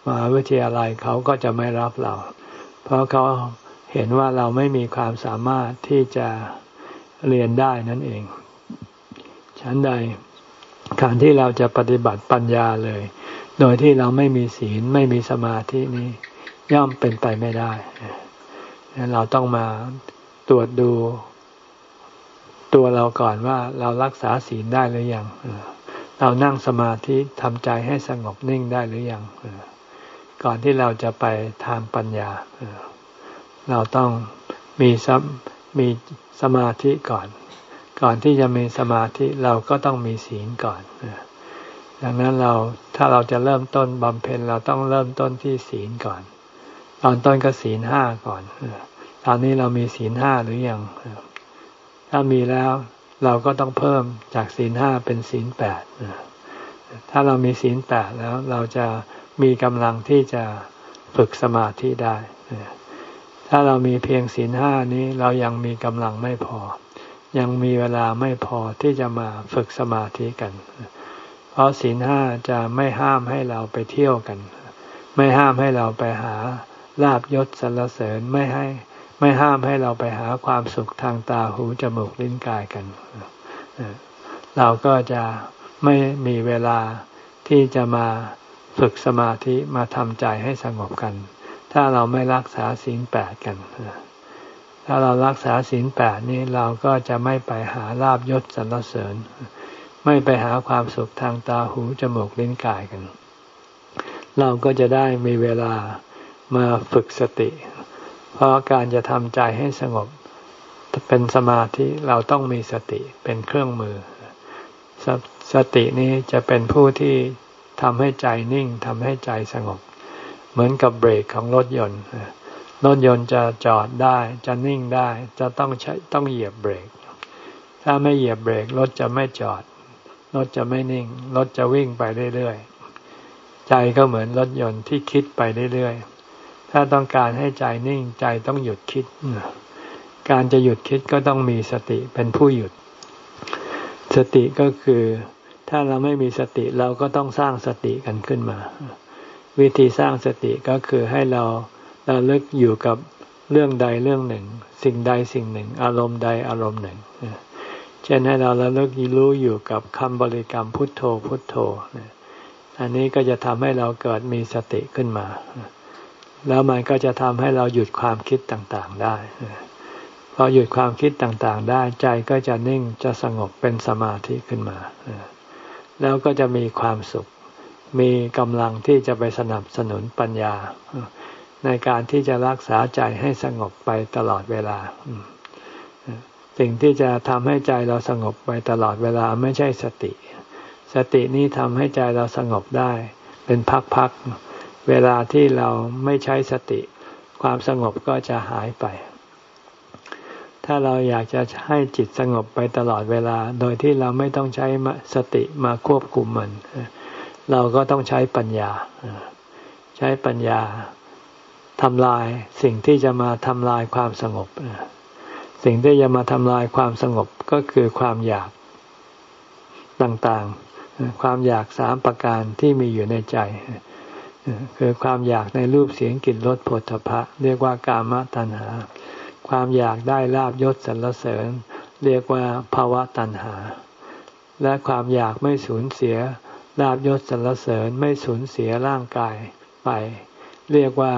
มหาวิทยาลัยเขาก็จะไม่รับเราเพราะเขาเห็นว่าเราไม่มีความสามารถที่จะเรียนได้นั่นเองฉันใดการที่เราจะปฏิบัติปัญญาเลยโดยที่เราไม่มีศีลไม่มีสมาธินี้ย่อมเป็นไปไม่ได้เราต้องมาตรวจดูตัวเราก่อนว่าเรารักษาศีลได้หรือยังเรานั่งสมาธิทำใจให้สงบนิ่งได้หรือยังก่อนที่เราจะไปทางปัญญาเราต้องมีมีสมาธิก่อนก่อนที่จะมีสมาธิเราก็ต้องมีศีลก่อนดังนั้นเราถ้าเราจะเริ่มต้นบำเพ็ญเราต้องเริ่มต้นที่ศีลก่อนตอนต้นก็ศีลห้าก่อนตอนนี้เรามีศีลห้าหรือยังถ้ามีแล้วเราก็ต้องเพิ่มจากศีลห้าเป็นศีลแปดถ้าเรามีศีลแปดแล้วเราจะมีกำลังที่จะฝึกสมาธิได้ถ้าเรามีเพียงศีลห้านี้เรายังมีกำลังไม่พอยังมีเวลาไม่พอที่จะมาฝึกสมาธิกันเพราะศีลห้าจะไม่ห้ามให้เราไปเที่ยวกันไม่ห้ามให้เราไปหาลาภยศสรรเสริญไม่ให้ไม่ห้ามให้เราไปหาความสุขทางตาหูจมูกลิ้นกายกันเราก็จะไม่มีเวลาที่จะมาฝึกสมาธิมาทำใจให้สงบกันถ้าเราไม่รักษาศีลแปดกันถ้าเรารักษาศีลแปดนี้เราก็จะไม่ไปหาลาภยศสรรเสริญไม่ไปหาความสุขทางตาหูจมูกลิ้นกายกันเราก็จะได้มีเวลามาฝึกสติเพราะการจะทำใจให้สงบเป็นสมาธิเราต้องมีสติเป็นเครื่องมือส, สตินี้จะเป็นผู้ที่ทำให้ใจนิ่งทำให้ใจสงบเหมือนกับเบรกของรถยนต์รถยนต์จะจอดได้จะนิ่งได้จะต้องใช้ต้องเหยียบเบรกถ้าไม่เหยียบเบรกรถจะไม่จอดรถจะไม่นิ่งรถจะวิ่งไปเรื่อยๆใจก็เหมือนรถยนต์ที่คิดไปเรื่อยๆถ้าต้องการให้ใจนิ่งใจต้องหยุดคิดการจะหยุดคิดก็ต้องมีสติเป็นผู้หยุดสติก็คือถ้าเราไม่มีสติเราก็ต้องสร้างสติกันขึ้นมาวิธีสร้างสติก็คือให้เราระลึกอยู่กับเรื่องใดเรื่องหนึ่งสิ่งใดสิ่งหนึ่งอารมณ์ใดอารมณ์หนึ่งเช่นให้เราระลึกรู้อยู่กับคำบริกรรมพุทโธพุทโธอันนี้ก็จะทำให้เราเกิดมีสติขึ้นมาแล้วมันก็จะทำให้เราหยุดความคิดต่างๆได้พอหยุดความคิดต่างๆได้ใจก็จะนิ่งจะสงบเป็นสมาธิขึ้นมาแล้วก็จะมีความสุขมีกำลังที่จะไปสนับสนุนปัญญาในการที่จะรักษาใจให้สงบไปตลอดเวลาสิ่งที่จะทำให้ใจเราสงบไปตลอดเวลาไม่ใช่สติสตินี้ทำให้ใจเราสงบได้เป็นพักๆเวลาที่เราไม่ใช้สติความสงบก็จะหายไปถ้าเราอยากจะให้จิตสงบไปตลอดเวลาโดยที่เราไม่ต้องใช้สติมาควบคุมมันเราก็ต้องใช้ปัญญาใช้ปัญญาทำลายสิ่งที่จะมาทำลายความสงบสิ่งที่จะมาทำลายความสงบก็คือความอยากต่างๆความอยากสามประการที่มีอยู่ในใจคือความอยากในรูปเสียงกลิ่นรสโผฏฐัพพะเรียกว่ากามตัณหาความอยากได้ลาภยศสรรเสริญเรียกว่าภวตัณหาและความอยากไม่สูญเสียลาภยศสรรเสริญไม่สูญเสียร่างกายไปเรียกว่า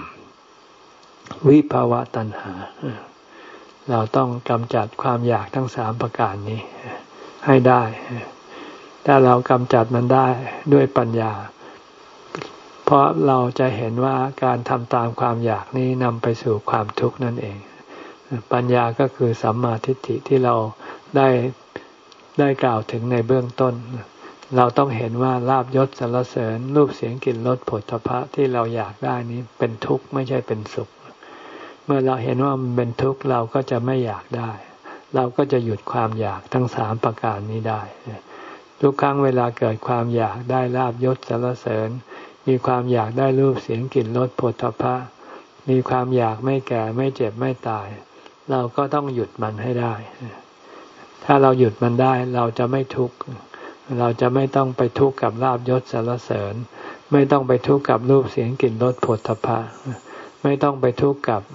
วิภวตัณหาเราต้องกำจัดความอยากทั้งสามประการนี้ให้ได้ถ้าเรากำจัดมันได้ด้วยปัญญาเพราะเราจะเห็นว่าการทำตามความอยากนี้นำไปสู่ความทุกข์นั่นเองปัญญาก็คือสัมมาทิฏฐิที่เราได้ได้กล่าวถึงในเบื้องต้นเราต้องเห็นว่าลาภยศสรรเสริญรูปเสียงกลิ่นรสโผฏฐัพพะที่เราอยากได้นี้เป็นทุกข์ไม่ใช่เป็นสุขเมื่อเราเห็นว่ามันเป็นทุกข์เราก็จะไม่อยากได้เราก็จะหยุดความอยากทั้งสามประการนี้ได้ทุกครั้งเวลาเกิดความอยากได้ลาภยศสรรเสริญมีความอยากได้รูปเสียงกลิ่นรสโผฏฐัพพะมีความอยากไม่แก่ไม่เจ็บไม่ตายเราก็ต้องหยุดมันให้ได้ถ้าเราหยุดมันได้เราจะไม่ทุกข์เราจะไม่ต้องไปทุกข์กับลาภยศสรรเสริญไม่ต้องไปทุกข์กับรูปเสียงกลิ่นรสผลทพะไม่ต้องไปทุกข์กับ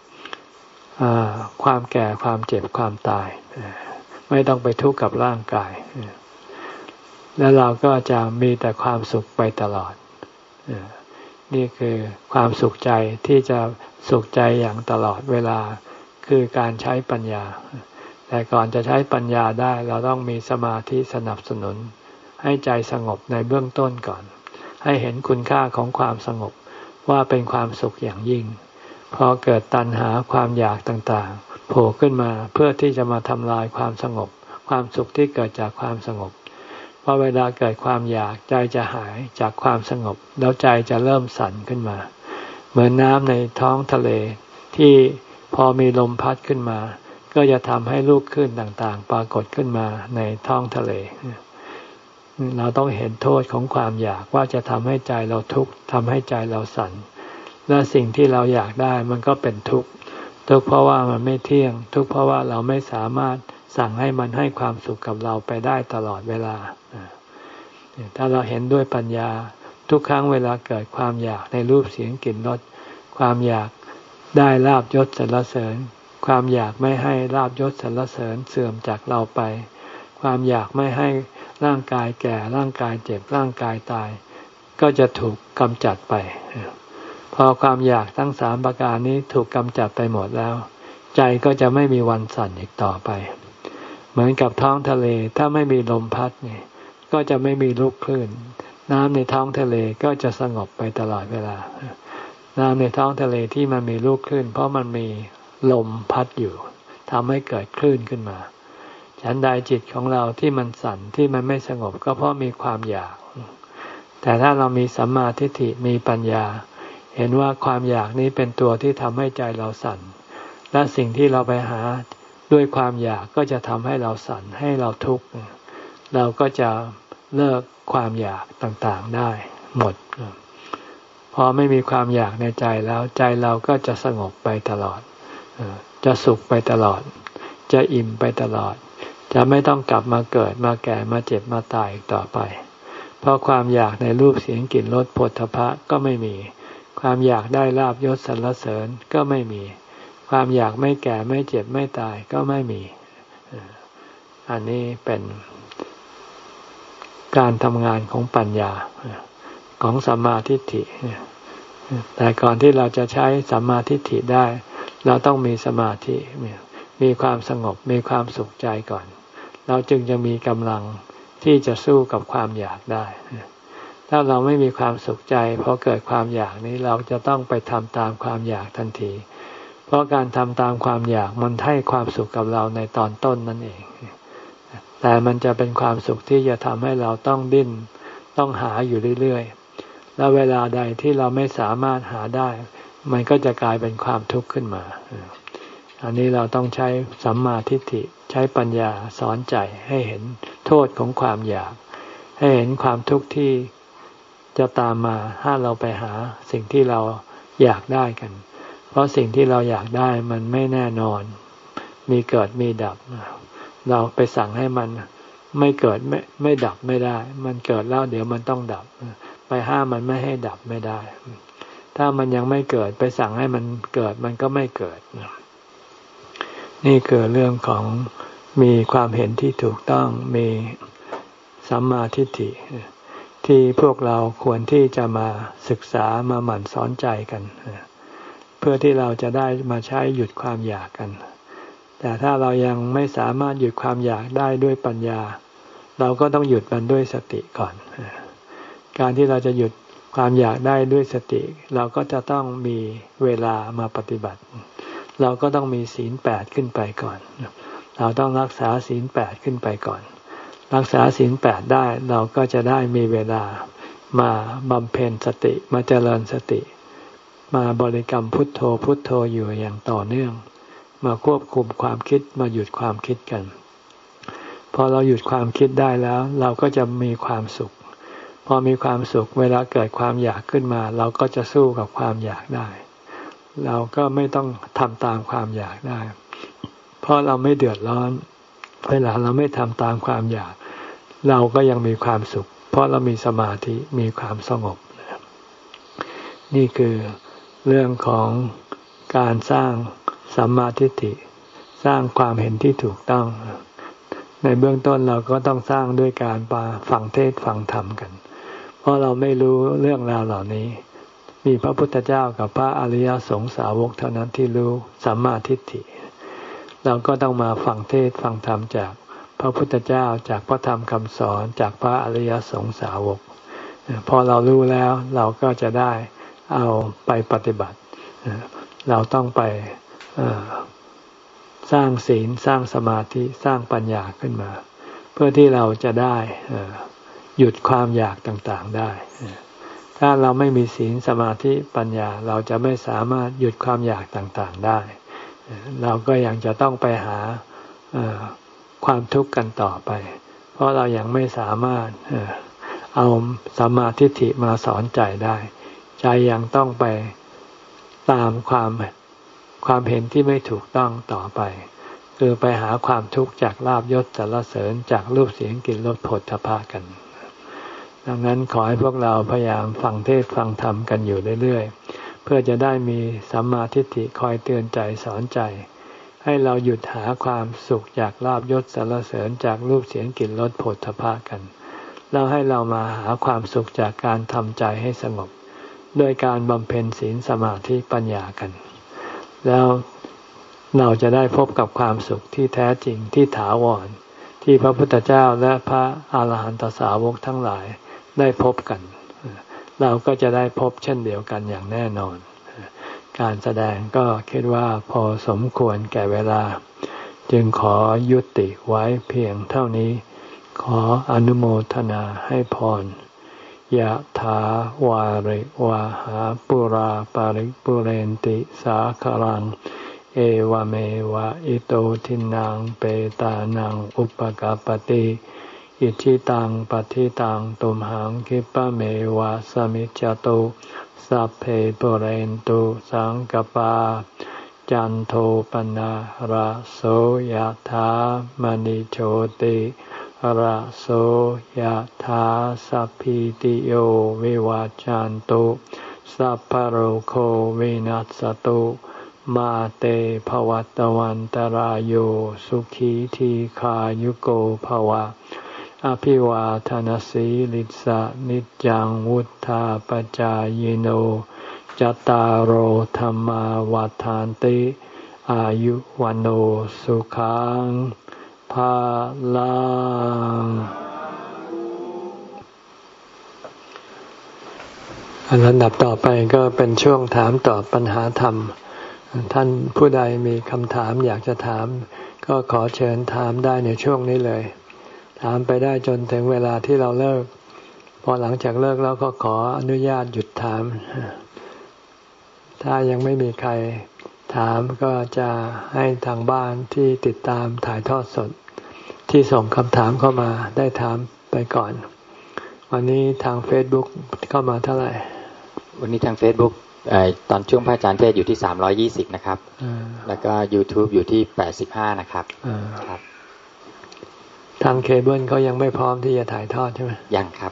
ความแก่ความเจ็บความตายไม่ต้องไปทุกข์กับร่างกายแล้วเราก็จะมีแต่ความสุขไปตลอดนี่คือความสุขใจที่จะสุขใจอย่างตลอดเวลาคือการใช้ปัญญาแต่ก่อนจะใช้ปัญญาได้เราต้องมีสมาธิสนับสนุนให้ใจสงบในเบื้องต้นก่อนให้เห็นคุณค่าของความสงบว่าเป็นความสุขอย่างยิ่งพอเกิดตัณหาความอยากต่างๆโผล่ขึ้นมาเพื่อที่จะมาทำลายความสงบความสุขที่เกิดจากความสงบพอเวลาเกิดความอยากใจจะหายจากความสงบแล้วใจจะเริ่มสั่นขึ้นมาเหมือนน้ำในท้องทะเลที่พอมีลมพัดขึ้นมาก็จะทำให้ลูกคลื่นต่างๆปรากฏขึ้นมาในท้องทะเลเราต้องเห็นโทษของความอยากว่าจะทำให้ใจเราทุกข์ทำให้ใจเราสั่นและสิ่งที่เราอยากได้มันก็เป็นทุกข์ทุกข์เพราะว่ามันไม่เที่ยงทุกข์เพราะว่าเราไม่สามารถสั่งให้มันให้ความสุขกับเราไปได้ตลอดเวลาถ้าเราเห็นด้วยปัญญาทุกครั้งเวลาเกิดความอยากในรูปเสียงกลิ่นรสความอยากได้ลาภยศสรรเสริญความอยากไม่ให้ลาภยศสรรเสริญเสื่อมจากเราไปความอยากไม่ให้ร่างกายแก่ร่างกายเจ็บร่างกายตายก็จะถูกกำจัดไปพอความอยากทั้งสามประการนี้ถูกกำจัดไปหมดแล้วใจก็จะไม่มีวันสั่นอีกต่อไปเหมือนกับท้องทะเลถ้าไม่มีลมพัดนี่ก็จะไม่มีลูกคลื่นน้ำในท้องทะเลก็จะสงบไปตลอดเวลาน้ำในท้องทะเลที่มันมีลูกคลื่นเพราะมันมีลมพัดอยู่ทำให้เกิดคลื่นขึ้นมาฉันใดจิตของเราที่มันสั่นที่มันไม่สงบก็เพราะมีความอยากแต่ถ้าเรามีสัมมาทิฏฐิมีปัญญาเห็นว่าความอยากนี้เป็นตัวที่ทำให้ใจเราสั่นและสิ่งที่เราไปหาด้วยความอยากก็จะทำให้เราสั่นให้เราทุกข์เราก็จะเลิกความอยากต่างๆได้หมดพอไม่มีความอยากในใจแล้วใจเราก็จะสงบไปตลอดจะสุขไปตลอดจะอิ่มไปตลอดจะไม่ต้องกลับมาเกิดมาแก่มาเจ็บมาตายอีกต่อไปเพราะความอยากในรูปเสียงกลิ่นรสโผฏฐัพพะก็ไม่มีความอยากได้ลาภยศสรรเสริญก็ไม่มีความอยากไม่แก่ไม่เจ็บไม่ตายก็ไม่มีอันนี้เป็นการทำงานของปัญญาของสัมมาทิฏฐิแต่ก่อนที่เราจะใช้สัมมาทิฏฐิได้เราต้องมีสมาธิมีความสงบมีความสุขใจก่อนเราจึงจะมีกำลังที่จะสู้กับความอยากได้ถ้าเราไม่มีความสุขใจพอเกิดความอยากนี้เราจะต้องไปทำตามความอยากทันทีเพราะการทำตามความอยากมันให้ความสุขกับเราในตอนต้นนั่นเองแต่มันจะเป็นความสุขที่จะทำให้เราต้องดิ้นต้องหาอยู่เรื่อยๆแล้วเวลาใดที่เราไม่สามารถหาได้มันก็จะกลายเป็นความทุกข์ขึ้นมาอันนี้เราต้องใช้สัมมาทิฏฐิใช้ปัญญาสอนใจให้เห็นโทษของความอยากให้เห็นความทุกข์ที่จะตามมาถ้าเราไปหาสิ่งที่เราอยากได้กันเพราะสิ่งที่เราอยากได้มันไม่แน่นอนมีเกิดมีดับเราไปสั่งให้มันไม่เกิดไม่ไม่ดับไม่ได้มันเกิดแล้วเดี๋ยวมันต้องดับไปห้ามมันไม่ให้ดับไม่ได้ถ้ามันยังไม่เกิดไปสั่งให้มันเกิดมันก็ไม่เกิดนี่คือเรื่องของมีความเห็นที่ถูกต้องมีสัมมาทิฏฐิที่พวกเราควรที่จะมาศึกษามาหมั่นสอนใจกันเพื่อที่เราจะได้มาใช้หยุดความอยากกันแต่ถ้าเรายังไม่สามารถหยุดความอยากได้ด้วยปัญญาเราก็ต้องหยุดมันด้วยสติก่อนการที่เราจะหยุดความอยากได้ด้วยสติเราก็จะต้องมีเวลามาปฏิบัติเราก็ต้องมีศีลแปดขึ้นไปก่อนเราต้องรักษาศีลแปดขึ้นไปก่อนรักษาศีลแปดได้เราก็จะได้มีเวลามาบำเพ็ญสติมาเจริญสติมาบริกรรมพุทโธพุทโธอยู่อย่างต่อเนื่องมาควบคุมความคิดมาหยุดความคิดกันพอเราหยุดความคิดได้แล้วเราก็จะมีความสุขพอมีความสุขเวลาเกิดความอยากขึ้นมาเราก็จะสู้กับความอยากได้เราก็ไม่ต้องทำตามความอยากได้เพราะเราไม่เดือดร้อนเวลาเราไม่ทำตามความอยากเราก็ยังมีความสุขเพราะเรามีสมาธิมีความสงบนี่คือเรื่องของการสร้างสัมมาทิฏฐิสร้างความเห็นที่ถูกต้องในเบื้องต้นเราก็ต้องสร้างด้วยการมาฟังเทศน์ฟังธรรมกันเพราะเราไม่รู้เรื่องราวเหล่านี้มีพระพุทธเจ้ากับพระอริยสงสาวกเท่านั้นที่รู้สัมมาทิฏฐิเราก็ต้องมาฟังเทศน์ฟังธรรมจากพระพุทธเจ้าจากพระธรรมคำสอนจากพระอริยสงสาวกพอเรารู้แล้วเราก็จะได้เอาไปปฏิบัติเราต้องไปสร้างศีลสร้างสมาธิสร้างปัญญาขึ้นมาเพื่อที่เราจะได้หยุดความอยากต่างๆได้ถ้าเราไม่มีศีลสมาธิปัญญาเราจะไม่สามารถหยุดความอยากต่างๆได้เราก็ยังจะต้องไปหาความทุกข์กันต่อไปเพราะเรายังไม่สามารถเอาสัมมาทิฏฐิมาสอนใจได้ใจยังต้องไปตามความความเห็นที่ไม่ถูกต้องต่อไปคือไปหาความทุกข์จากลาภยศสรรเสริญจากรูปเสียงกลิ่นรสโผฏฐัพพะกันดังนั้นขอให้พวกเราพยายามฟังเทศน์ฟังธรรมกันอยู่เรื่อยๆเพื่อจะได้มีสัมมาทิฏฐิคอยเตือนใจสอนใจให้เราหยุดหาความสุขจากลาภยศสรรเสริญจากรูปเสียงกลิ่นรสโผฏฐัพพะกันแล้วให้เรามาหาความสุขจากการทำใจให้สงบด้วยการบำเพ็ญศีลสมาธิปัญญากันแล้วเราจะได้พบกับความสุขที่แท้จริงที่ถาวรที่พระพุทธเจ้าและพระอาหารหันตสาวกทั้งหลายได้พบกันเราก็จะได้พบเช่นเดียวกันอย่างแน่นอนการแสดงก็คิดว่าพอสมควรแก่เวลาจึงขอยุติไว้เพียงเท่านี้ขออนุโมทนาให้พรยะถาวาริวาหาปุราปาริปุเรนติสาคลังเอวเมวะอิโตทินังเปตานังอุปกัปปติอิทิตังปฏิตังตุมหังคิปะเมวะสมิจจตุสัพเพปุเรนตุสังกปาจันโทปนะระโสยะถามณิโชติระโสยถาสัพพิติโยวิวัจจันตุสัพพะโรโควินัสสตุมาเตภวัตวันตรายโยสุขีทีขายุโกภวะอภิวาทนาสีลิสะนิจังวุธาปจายโนจตารโหธรรมาวาทานติอายุวันโอสุขังภาลังลำดับต่อไปก็เป็นช่วงถามตอบปัญหาธรรมท่านผู้ใดมีคำถามอยากจะถามก็ขอเชิญถามได้ในช่วงนี้เลยถามไปได้จนถึงเวลาที่เราเลิกพอหลังจากเลิกแล้วก็ขออนุญาตหยุดถามถ้ายังไม่มีใครถามก็จะให้ทางบ้านที่ติดตามถ่ายทอดสดที่ส่งคำถามเข้ามาได้ถามไปก่อนวันนี้ทาง Facebook เข้ามาเท่าไหร่วันนี้ทาง Facebook เอ่อตอนช่วงพระอาจารย์เทศอยู่ที่สามร้อยยี่สิบนะครับแล้วก็ YouTube อยู่ที่แปดสิบห้านะครับครับทางเคเบิลเขายังไม่พร้อมที่จะถ่ายทอดใช่ไหมยังครับ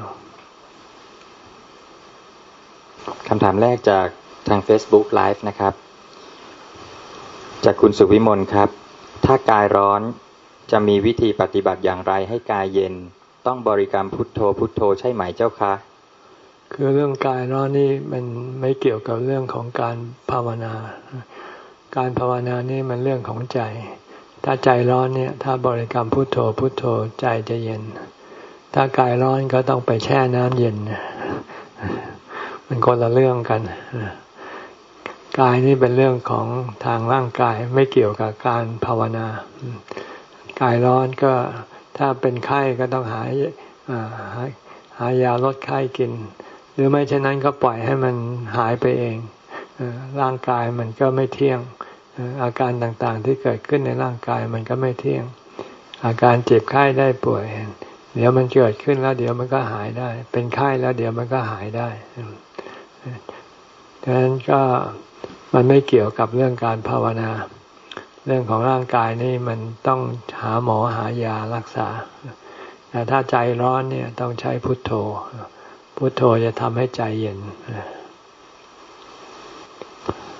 คำถามแรกจากทาง Facebook Live นะครับจากคุณสุวิมลครับถ้ากายร้อนจะมีวิธีปฏิบัติอย่างไรให้กายเย็นต้องบริกรรมพุทโธพุทโธใช่ไหมเจ้าคะคือเรื่องกายร้อนนี่มันไม่เกี่ยวกับเรื่องของการภาวนาการภาวนานี่มันเรื่องของใจถ้าใจร้อนเนี่ยถ้าบริกรรมพุทโธพุทโธใจจะเย็นถ้ากายร้อนก็ต้องไปแช่น้ำเย็นมันคนละเรื่องกันกายนี่เป็นเรื่องของทางร่างกายไม่เกี่ยวกับการภาวนากายร้อนก็ถ้าเป็นไข้ก็ต้องหาหายาลดไข้กินหรือไม่เช่นนั้นก็ปล่อยให้มันหายไปเองร่างกายมันก็ไม่เที่ยงอาการต่างๆที่เกิดขึ้นในร่างกายมันก็ไม่เที่ยงอาการเจ็บไข้ได้ป่วยเดี๋ยวมันเกิดขึ้นแล้วเดี๋ยวมันก็หายได้เป็นไข้แล้วเดี๋ยวมันก็หายได้ดังนั้นก็มันไม่เกี่ยวกับเรื่องการภาวนาเรื่องของร่างกายนี่มันต้องหาหมอหายารักษาแต่ถ้าใจร้อนเนี่ยต้องใช้พุทโธพุทโธจะทำให้ใจเย็น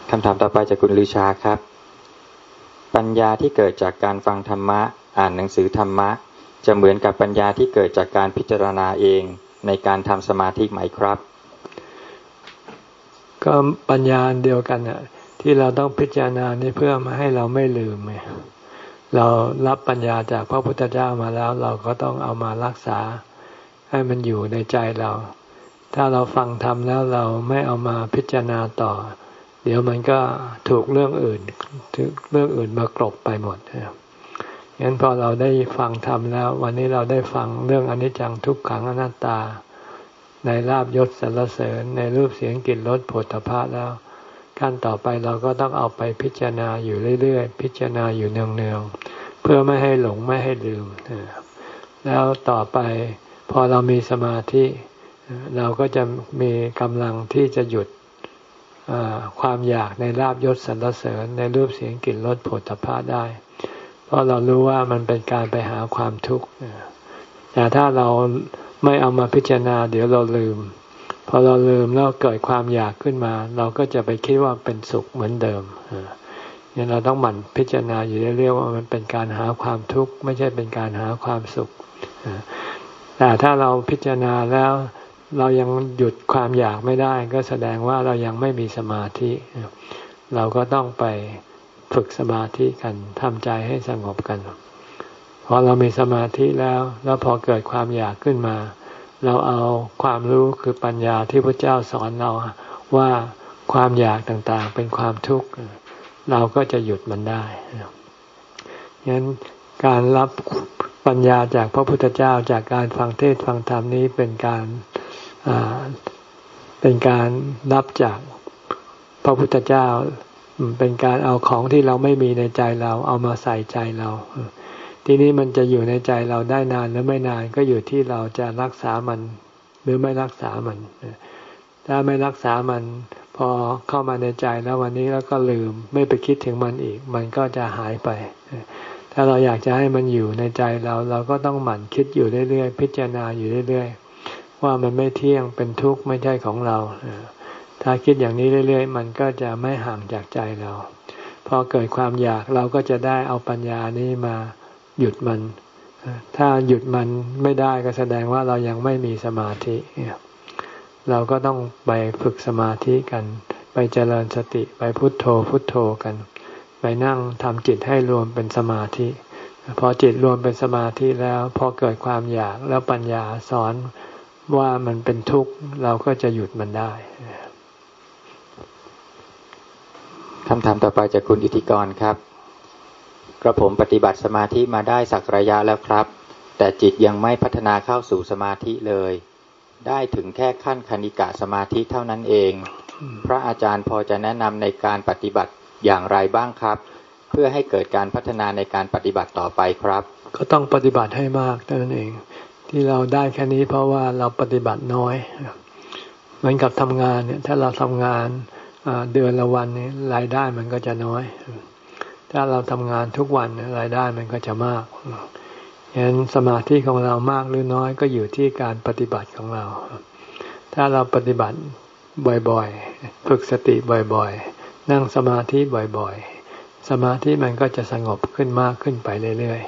คำถามต่อไปจากคุณลือชาครับปัญญาที่เกิดจากการฟังธรรมะอ่านหนังสือธรรมะจะเหมือนกับปัญญาที่เกิดจากการพิจารณาเองในการทำสมาธิไหมครับก็ปัญญาเดียวกันน่ะที่เราต้องพิจารณานี่เพื่อมาให้เราไม่ลืมไงเรารับปัญญาจากพระพุทธเจ้ามาแล้วเราก็ต้องเอามารักษาให้มันอยู่ในใจเราถ้าเราฟังธรรมแล้วเราไม่เอามาพิจารณาต่อเดี๋ยวมันก็ถูกเรื่องอื่นถูกเรื่องอื่นมากลบไปหมดนะครับงั้นพอเราได้ฟังธรรมแล้ววันนี้เราได้ฟังเรื่องอนิจจังทุกขังอนัตตาในลาภยศสรรเสริญในรูปเสียงกลิ่นรสโผฏฐัพพะแล้วขั้นต่อไปเราก็ต้องเอาไปพิจารณาอยู่เรื่อยๆพิจารณาอยู่เนืองๆเพื่อไม่ให้หลงไม่ให้ลืมแล้วต่อไปพอเรามีสมาธิเราก็จะมีกำลังที่จะหยุดความอยากในลาภยศสรรเสริญในรูปเสียงกลิ่นรสโผฏฐัพพะได้เพราะเรารู้ว่ามันเป็นการไปหาความทุกข์แต่ถ้าเราไม่เอามาพิจารณาเดี๋ยวเราลืมพอเราลืมแล้วเกิดความอยากขึ้นมาเราก็จะไปคิดว่าเป็นสุขเหมือนเดิมเนี่ยเราต้องหมั่นพิจารณาอยู่เรื่อยๆว่ามันเป็นการหาความทุกข์ไม่ใช่เป็นการหาความสุขแต่ถ้าเราพิจารณาแล้วเรายังหยุดความอยากไม่ได้ก็แสดงว่าเรายังไม่มีสมาธิเราก็ต้องไปฝึกสมาธิกันทำใจให้สงบกันพอเรามีสมาธิแล้วแล้วพอเกิดความอยากขึ้นมาเราเอาความรู้คือปัญญาที่พระเจ้าสอนเราว่าความอยากต่างๆเป็นความทุกข์เราก็จะหยุดมันได้งั้นการรับปัญญาจากพระพุทธเจ้าจากการฟังเทศน์ฟังธรรมนี้เป็นการเป็นการรับจากพระพุทธเจ้าเป็นการเอาของที่เราไม่มีในใจเราเอามาใส่ใจเราทีนี้มันจะอยู่ในใจเราได้นานหรือไม่นานก็อยู่ที่เราจะรักษามันหรือไม่รักษามันถ้าไม่รักษามันพอเข้ามาในใจแล้ววันนี้แล้วก็ลืมไม่ไปคิดถึงมันอีกมันก็จะหายไปถ้าเราอยากจะให้มันอยู่ในใจเราเราก็ต้องหมั่นคิดอยู่เรื่อยๆพิจารณาอยู่เรื่อยๆว่ามันไม่เที่ยงเป็นทุกข์ไม่ใช่ของเราถ้าคิดอย่างนี้เรื่อยๆมันก็จะไม่ห่างจากใจเราพอเกิดความอยากเราก็จะได้เอาปัญญานี้มาหยุดมันถ้าหยุดมันไม่ได้ก็แสดงว่าเรายังไม่มีสมาธิเราก็ต้องไปฝึกสมาธิกันไปเจริญสติไปพุทโธพุทโธกันไปนั่งทำจิตให้รวมเป็นสมาธิพอจิตรวมเป็นสมาธิแล้วพอเกิดความอยากแล้วปัญญาสอนว่ามันเป็นทุกข์เราก็จะหยุดมันได้คำถามต่อไปจากคุณอิทธิกรครับกระผมปฏิบัติสมาธิมาได้สักระยะแล้วครับแต่จิตยังไม่พัฒนาเข้าสู่สมาธิเลยได้ถึงแค่ขั้นคณิกะสมาธิเท่านั้นเองพระอาจารย์พอจะแนะนำในการปฏิบัติอย่างไรบ้างครับเพื่อให้เกิดการพัฒนาในการปฏิบัติต่อไปครับก็ต้องปฏิบัติให้มากเท่านั้นเองที่เราได้แค่นี้เพราะว่าเราปฏิบัติน้อยเหมือนกับทำงานเนี่ยถ้าเราทำงานเดือนละวันนี้รายได้มันก็จะน้อยถ้าเราทำงานทุกวันรายได้มันก็จะมากฉะนั้นสมาธิของเรามากหรือน้อยก็อยู่ที่การปฏิบัติของเราถ้าเราปฏิบัติบ่อยๆฝึกสติบ่อยๆนั่งสมาธิบ่อยๆสมาธิมันก็จะสงบขึ้นมากขึ้นไปเรื่อย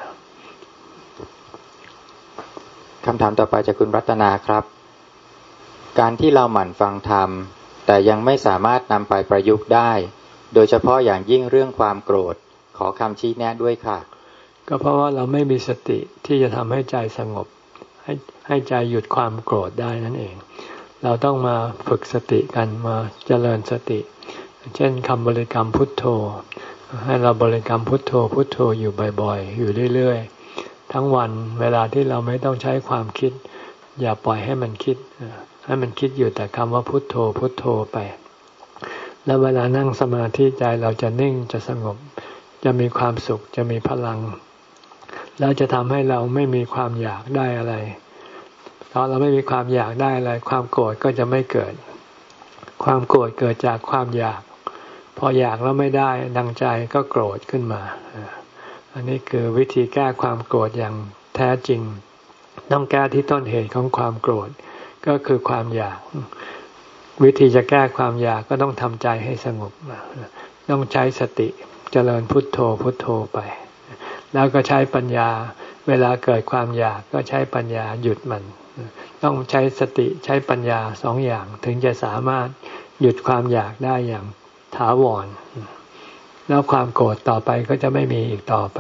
ๆคำถามต่อไปจากคุณรัตนาครับการที่เราหมั่นฟังธรรมแต่ยังไม่สามารถนำไปประยุกต์ได้โดยเฉพาะอย่างยิ่งเรื่องความโกรธขอคำชี้แนะด้วยค่ะก็เพราะว่าเราไม่มีสติที่จะทำให้ใจสงบให้ให้ใจหยุดความโกรธได้นั่นเองเราต้องมาฝึกสติกันมาเจริญสติเช่นคำบริกรรมพุทโธให้เราบริกรรมพุทโธพุทโธอยู่บ่อยๆอยู่เรื่อยๆทั้งวันเวลาที่เราไม่ต้องใช้ความคิดอย่าปล่อยให้มันคิดให้มันคิดอยู่แต่คำว่าพุทโธพุทโธไปแล้วเวลานั่งสมาธิใจเราจะนิ่งจะสงบจะมีความสุขจะมีพลังแล้วจะทำให้เราไม่มีความอยากได้อะไรพอเราไม่มีความอยากได้อะไรความโกรธก็จะไม่เกิดความโกรธเกิดจากความอยากพออยากแล้วไม่ได้ดังใจก็โกรธขึ้นมาอันนี้คือวิธีแก้ความโกรธอย่างแท้จริงต้องแก้ที่ต้นเหตุของความโกรธก็คือความอยากวิธีจะแก้ความอยากก็ต้องทำใจให้สงบต้องใช้สติเจริญพุทโธพุทโธไปแล้วก็ใช้ปัญญาเวลาเกิดความอยากก็ใช้ปัญญาหยุดมันต้องใช้สติใช้ปัญญาสองอย่างถึงจะสามารถหยุดความอยากได้อย่างถาวรแล้วความโกรธต่อไปก็จะไม่มีอีกต่อไป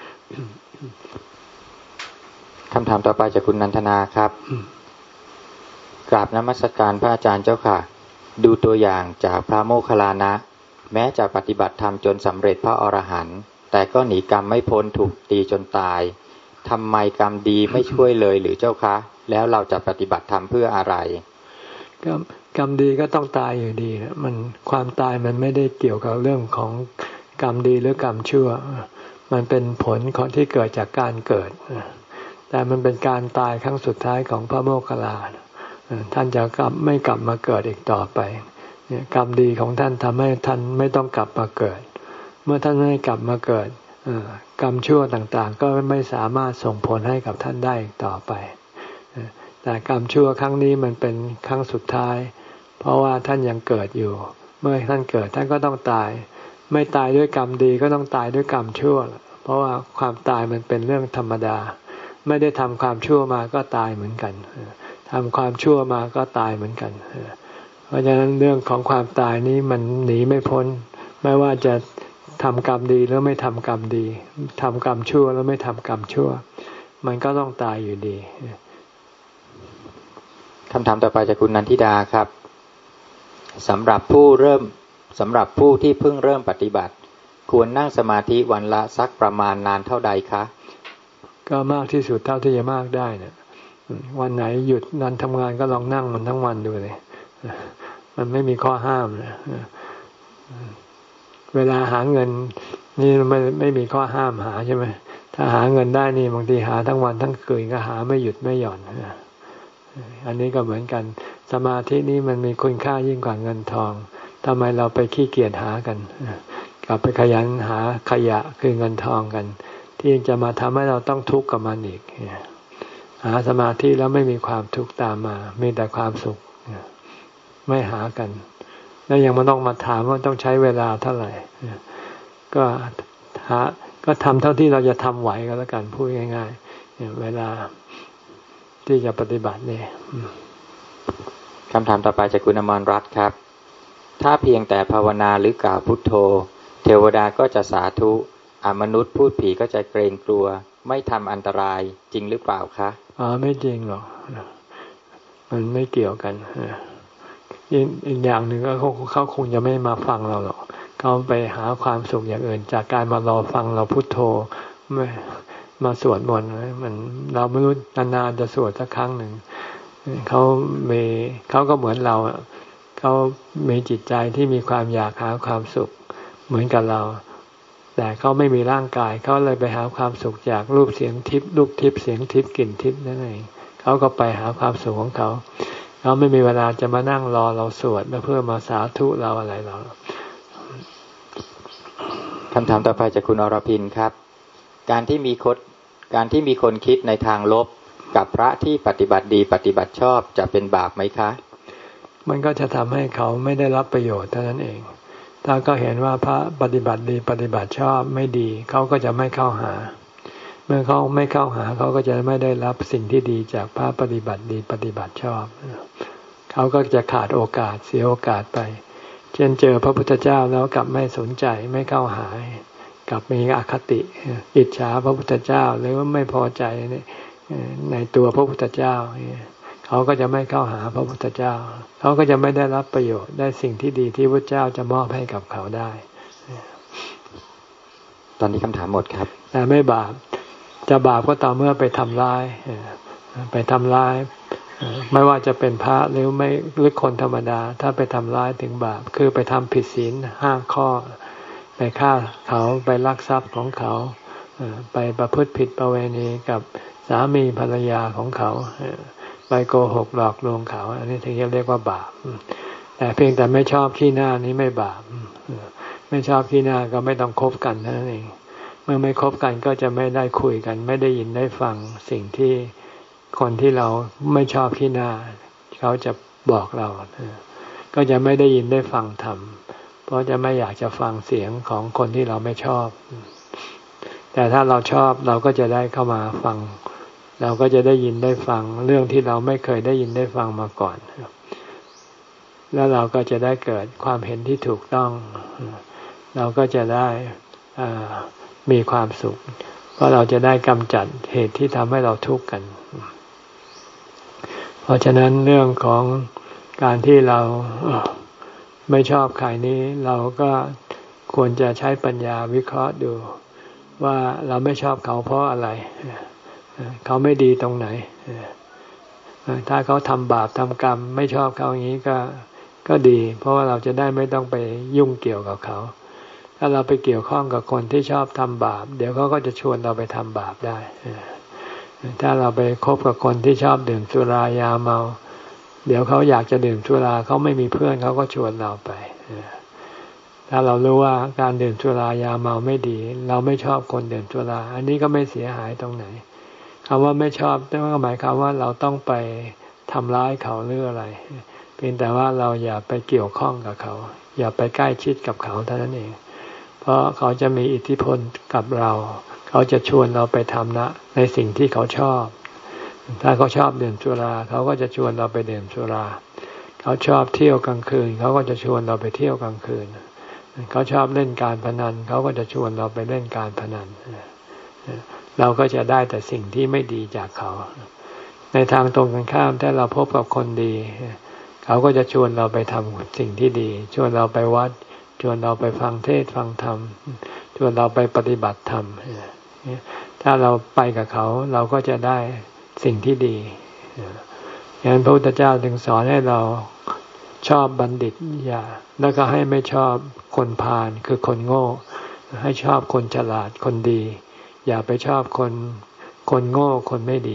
คำถามต่อไปจากคุณนันทนาครับกราบนมัสการพระอาจารย์เจ้าค่ะดูตัวอย่างจากพระโมคคัลลานะแม้จะปฏิบัติธรรมจนสำเร็จพระอรหันต์แต่ก็หนีกรรมไม่พ้นถูกตีจนตายทำไมกรรมดีไม่ช่วยเลยหรือเจ้าคะแล้วเราจะปฏิบัติธรรมเพื่ออะไรกรรมกรรมดีก็ต้องตายอยู่ดีนะมันความตายมันไม่ได้เกี่ยวกับเรื่องของกรรมดีหรือกรรมชั่วมันเป็นผลของที่เกิดจากการเกิดแต่มันเป็นการตายครั้งสุดท้ายของพระโมคคัลลาท่านจะกลับไม่กลับมาเกิดอีกต่อไปกรรมดีของท่านทำให้ท่านไม่ต้องกลับมาเกิดเมื่อท่านไม่กลับมาเกิดกรรมชั่วต่างๆก็ไม่สามารถส่งผลให้กับท่านได้อีกต่อไปแต่กรรมชั่วครั้งนี้มันเป็นครั้งสุดท้ายเพราะว่าท่านยังเกิดอยู่เมื่อท่านเกิดท่านก็ต้องตายไม่ตายด้วยกรรมดีก็ต้องตายด้วยกรรมชั่วเพราะว่าความตายมันเป็นเรื่องธรรมดาไม่ได้ทำความชั่วมาก็ตายเหมือนกันทำความชั่วมาก็ตายเหมือนกันเพราะฉะนั้นเรื่องของความตายนี้มันหนีไม่พ้นไม่ว่าจะทำกรรมดีแล้วไม่ทำกรรมดีทำกรรมชั่วแล้วไม่ทำกรรมชั่วมันก็ต้องตายอยู่ดีคำถามต่อไปจากคุณนันทิดาครับสำหรับผู้เริ่มสำหรับผู้ที่เพิ่งเริ่มปฏิบัติควรนั่งสมาธิวันละสักประมาณนานเท่าใดคะก็มากที่สุดเท่าที่จะมากได้นะวันไหนหยุดนันทำงานก็ลองนั่งมันทั้งวันดูเลยมันไม่มีข้อห้ามนะเวลาหาเงินนี่ไม่ไม่มีข้อห้ามหาใช่ไหมถ้าหาเงินได้นี่บางทีหาทั้งวันทั้งคืนก็หาไม่หยุดไม่หย่อนอันนี้ก็เหมือนกันสมาธินี้มันมีคุณค่ายิ่งกว่าเงินทองทำไมเราไปขี้เกียจหากันกลับไปขยันหาขยะคือเงินทองกันที่จะมาทำให้เราต้องทุกข์กับมันอีกหาสมาธิแล้วไม่มีความทุกข์ตามมามีแต่ความสุขไม่หากันแล้วยังมาต้องมาถามว่าต้องใช้เวลาเท่าไหร่ก็หาก็ทำเท่าที่เราจะทำไหวก็แล้วกันพูดง่ายๆเวลาที่จะปฏิบัติเนี่ยคำถามต่อไปจากคุณอมรรัตน์ครับถ้าเพียงแต่ภาวนาหรือกล่าวพุทโธเทวดาก็จะสาธุอมนุษย์พูดผีก็จะเกรงกลัวไม่ทำอันตรายจริงหรือเปล่าคะอ๋อไม่จริงหรอกมันไม่เกี่ยวกันอีกอย่างหนึ่งก็เขาคงจะไม่มาฟังเราหรอกเขาไปหาความสุขอย่างอื่นจากการมารอฟังเราพุทโธไม่มาสวดมนต์มันเราไม่รู้นานๆจะสวดสักครั้งหนึ่งเขามีเขาก็เหมือนเราเขามีจิตใจที่มีความอยากหาความสุขเหมือนกับเราแต่เขาไม่มีร่างกายเขาเลยไปหาความสุขจากรูปเสียงทิพย์รูปทิพย์เสียงทิพย์กลิ่นทิพย์นั่นเองเขาก็ไปหาความสุขของเขาเขาไม่มีเวลาจะมานั่งรอเราสวดเพื่อมาสาธุเราอะไรเราคำถามต่อไปจากคุณอรพินครับการที่มีคนการที่มีคนคิดในทางลบกับพระที่ปฏิบัติดีปฏิบัติชอบจะเป็นบาปไหมคะมันก็จะทำให้เขาไม่ได้รับประโยชน์เท่านั้นเองถ้าก็เห็นว่าพระปฏิบัติดีปฏิบัติชอบไม่ดีเขาก็จะไม่เข้าหาเมื่อเขาไม่เข้าหาเขาก็จะไม่ได้รับสิ่งที่ดีจากพระปฏิบัติดีปฏิบัติชอบเขาก็จะขาดโอกาสเสียโอกาสไปเช่นเจอพระพุทธเจ้าแล้วกลับไม่สนใจไม่เข้าหากลับมีอคติอิจฉาพระพุทธเจ้าหรือว่าไม่พอใจในในตัวพระพุทธเจ้าเขาก็จะไม่เข้าหาพระพุทธเจ้าเขาก็จะไม่ได้รับประโยชน์ได้สิ่งที่ดีที่พระเจ้าจะมอบให้กับเขาได้ตอนนี้คำถามหมดครับแต่ไม่บาปจะบาปก็ต่อเมื่อไปทำร้ายไปทำร้ายไม่ว่าจะเป็นพระหรือไม่หรือคนธรรมดาถ้าไปทำร้ายถึงบาปคือไปทำผิดศีลห้าข้อไปฆ่าเขาไปลักทรัพย์ของเขาไปประพฤติผิดประเวณีกับสามีภรรยาของเขาไปโกหกหลอกลวงเขาอันนี้ถึงจะเรียกว่าบาปแต่เพียงแต่ไม่ชอบขี้หน้านี้ไม่บาปไม่ชอบขี้หน้าก็ไม่ต้องคบกันเท่านั้นเองเมื่อไม่คบกันก็จะไม่ได้คุยกันไม่ได้ยินได้ฟังสิ่งที่คนที่เราไม่ชอบขี้หน้าเขาจะบอกเราก็จะไม่ได้ยินได้ฟังธรรมเพราะจะไม่อยากจะฟังเสียงของคนที่เราไม่ชอบแต่ถ้าเราชอบเราก็จะได้เข้ามาฟังเราก็จะได้ยินได้ฟังเรื่องที่เราไม่เคยได้ยินได้ฟังมาก่อนแล้วเราก็จะได้เกิดความเห็นที่ถูกต้องเราก็จะได้มีความสุขเพราะเราจะได้กำจัดเหตุที่ทำให้เราทุกข์กันเพราะฉะนั้นเรื่องของการที่เราไม่ชอบใครนี้เราก็ควรจะใช้ปัญญาวิเคราะห์ดูว่าเราไม่ชอบเขาเพราะอะไรเขาไม่ดีตรงไหนถ้าเขาทำบาปทำกรรมไม่ชอบเขาอย่างนี้ก็ก็ดีเพราะว่าเราจะได้ไม่ต้องไปยุ่งเกี่ยวกับเขาถ้าเราไปเกี่ยวข้องกับคนที่ชอบทำบาปเดี๋ยวเขาก็จะชวนเราไปทำบาปได้ถ้าเราไปคบกับคนที่ชอบดื่มสุรายาเมาเดี๋ยวเขาอยากจะดื่มสุราเขาไม่มีเพื่อนเขาก็ชวนเราไปถ้าเรารู้ว่าการดื่มสุรายาเมาไม่ดีเราไม่ชอบคนดื่มสุราอันนี้ก็ไม่เสียหายตรงไหนคำว่าไม่ชอบนั่นก็หมายความว่าเราต้องไปทำร้ายเขาหรืออะไรเพียงแต่ว่าเราอย่าไปเกี่ยวข้องกับเขาอย่าไปใกล้ชิดกับเขาเท่านั้นเองเพราะเขาจะมีอิทธิพลกับเราเขาจะชวนเราไปทำนะในสิ่งที่เขาชอบถ้าเขาชอบดื่มสุราเขาก็จะชวนเราไปดื่มสุราเขาชอบเที่ยวกลางคืนเขาก็จะชวนเราไปเที่ยวกลางคืนเขาชอบเล่นการพนันเขาก็จะชวนเราไปเล่นการพนันเราก็จะได้แต่สิ่งที่ไม่ดีจากเขาในทางตรงกันข้ามถ้าเราพบกับคนดีเขาก็จะชวนเราไปทำสิ่งที่ดีชวนเราไปวัดชวนเราไปฟังเทศน์ฟังธรรมชวนเราไปปฏิบัติธรรมถ้าเราไปกับเขาเราก็จะได้สิ่งที่ดีอย่างนั้นพระพุทธเจ้าถึงสอนให้เราชอบบัณฑิตอย่าแล้วก็ให้ไม่ชอบคนพาลคือคนโง่ให้ชอบคนฉลาดคนดีอย่าไปชอบคนคนโง่คนไม่ดี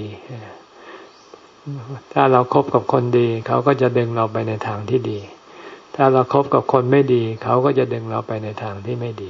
ถ้าเราคบกับคนดีเขาก็จะดึงเราไปในทางที่ดีถ้าเราคบกับคนไม่ดีเขาก็จะดึงเราไปในทางที่ไม่ดี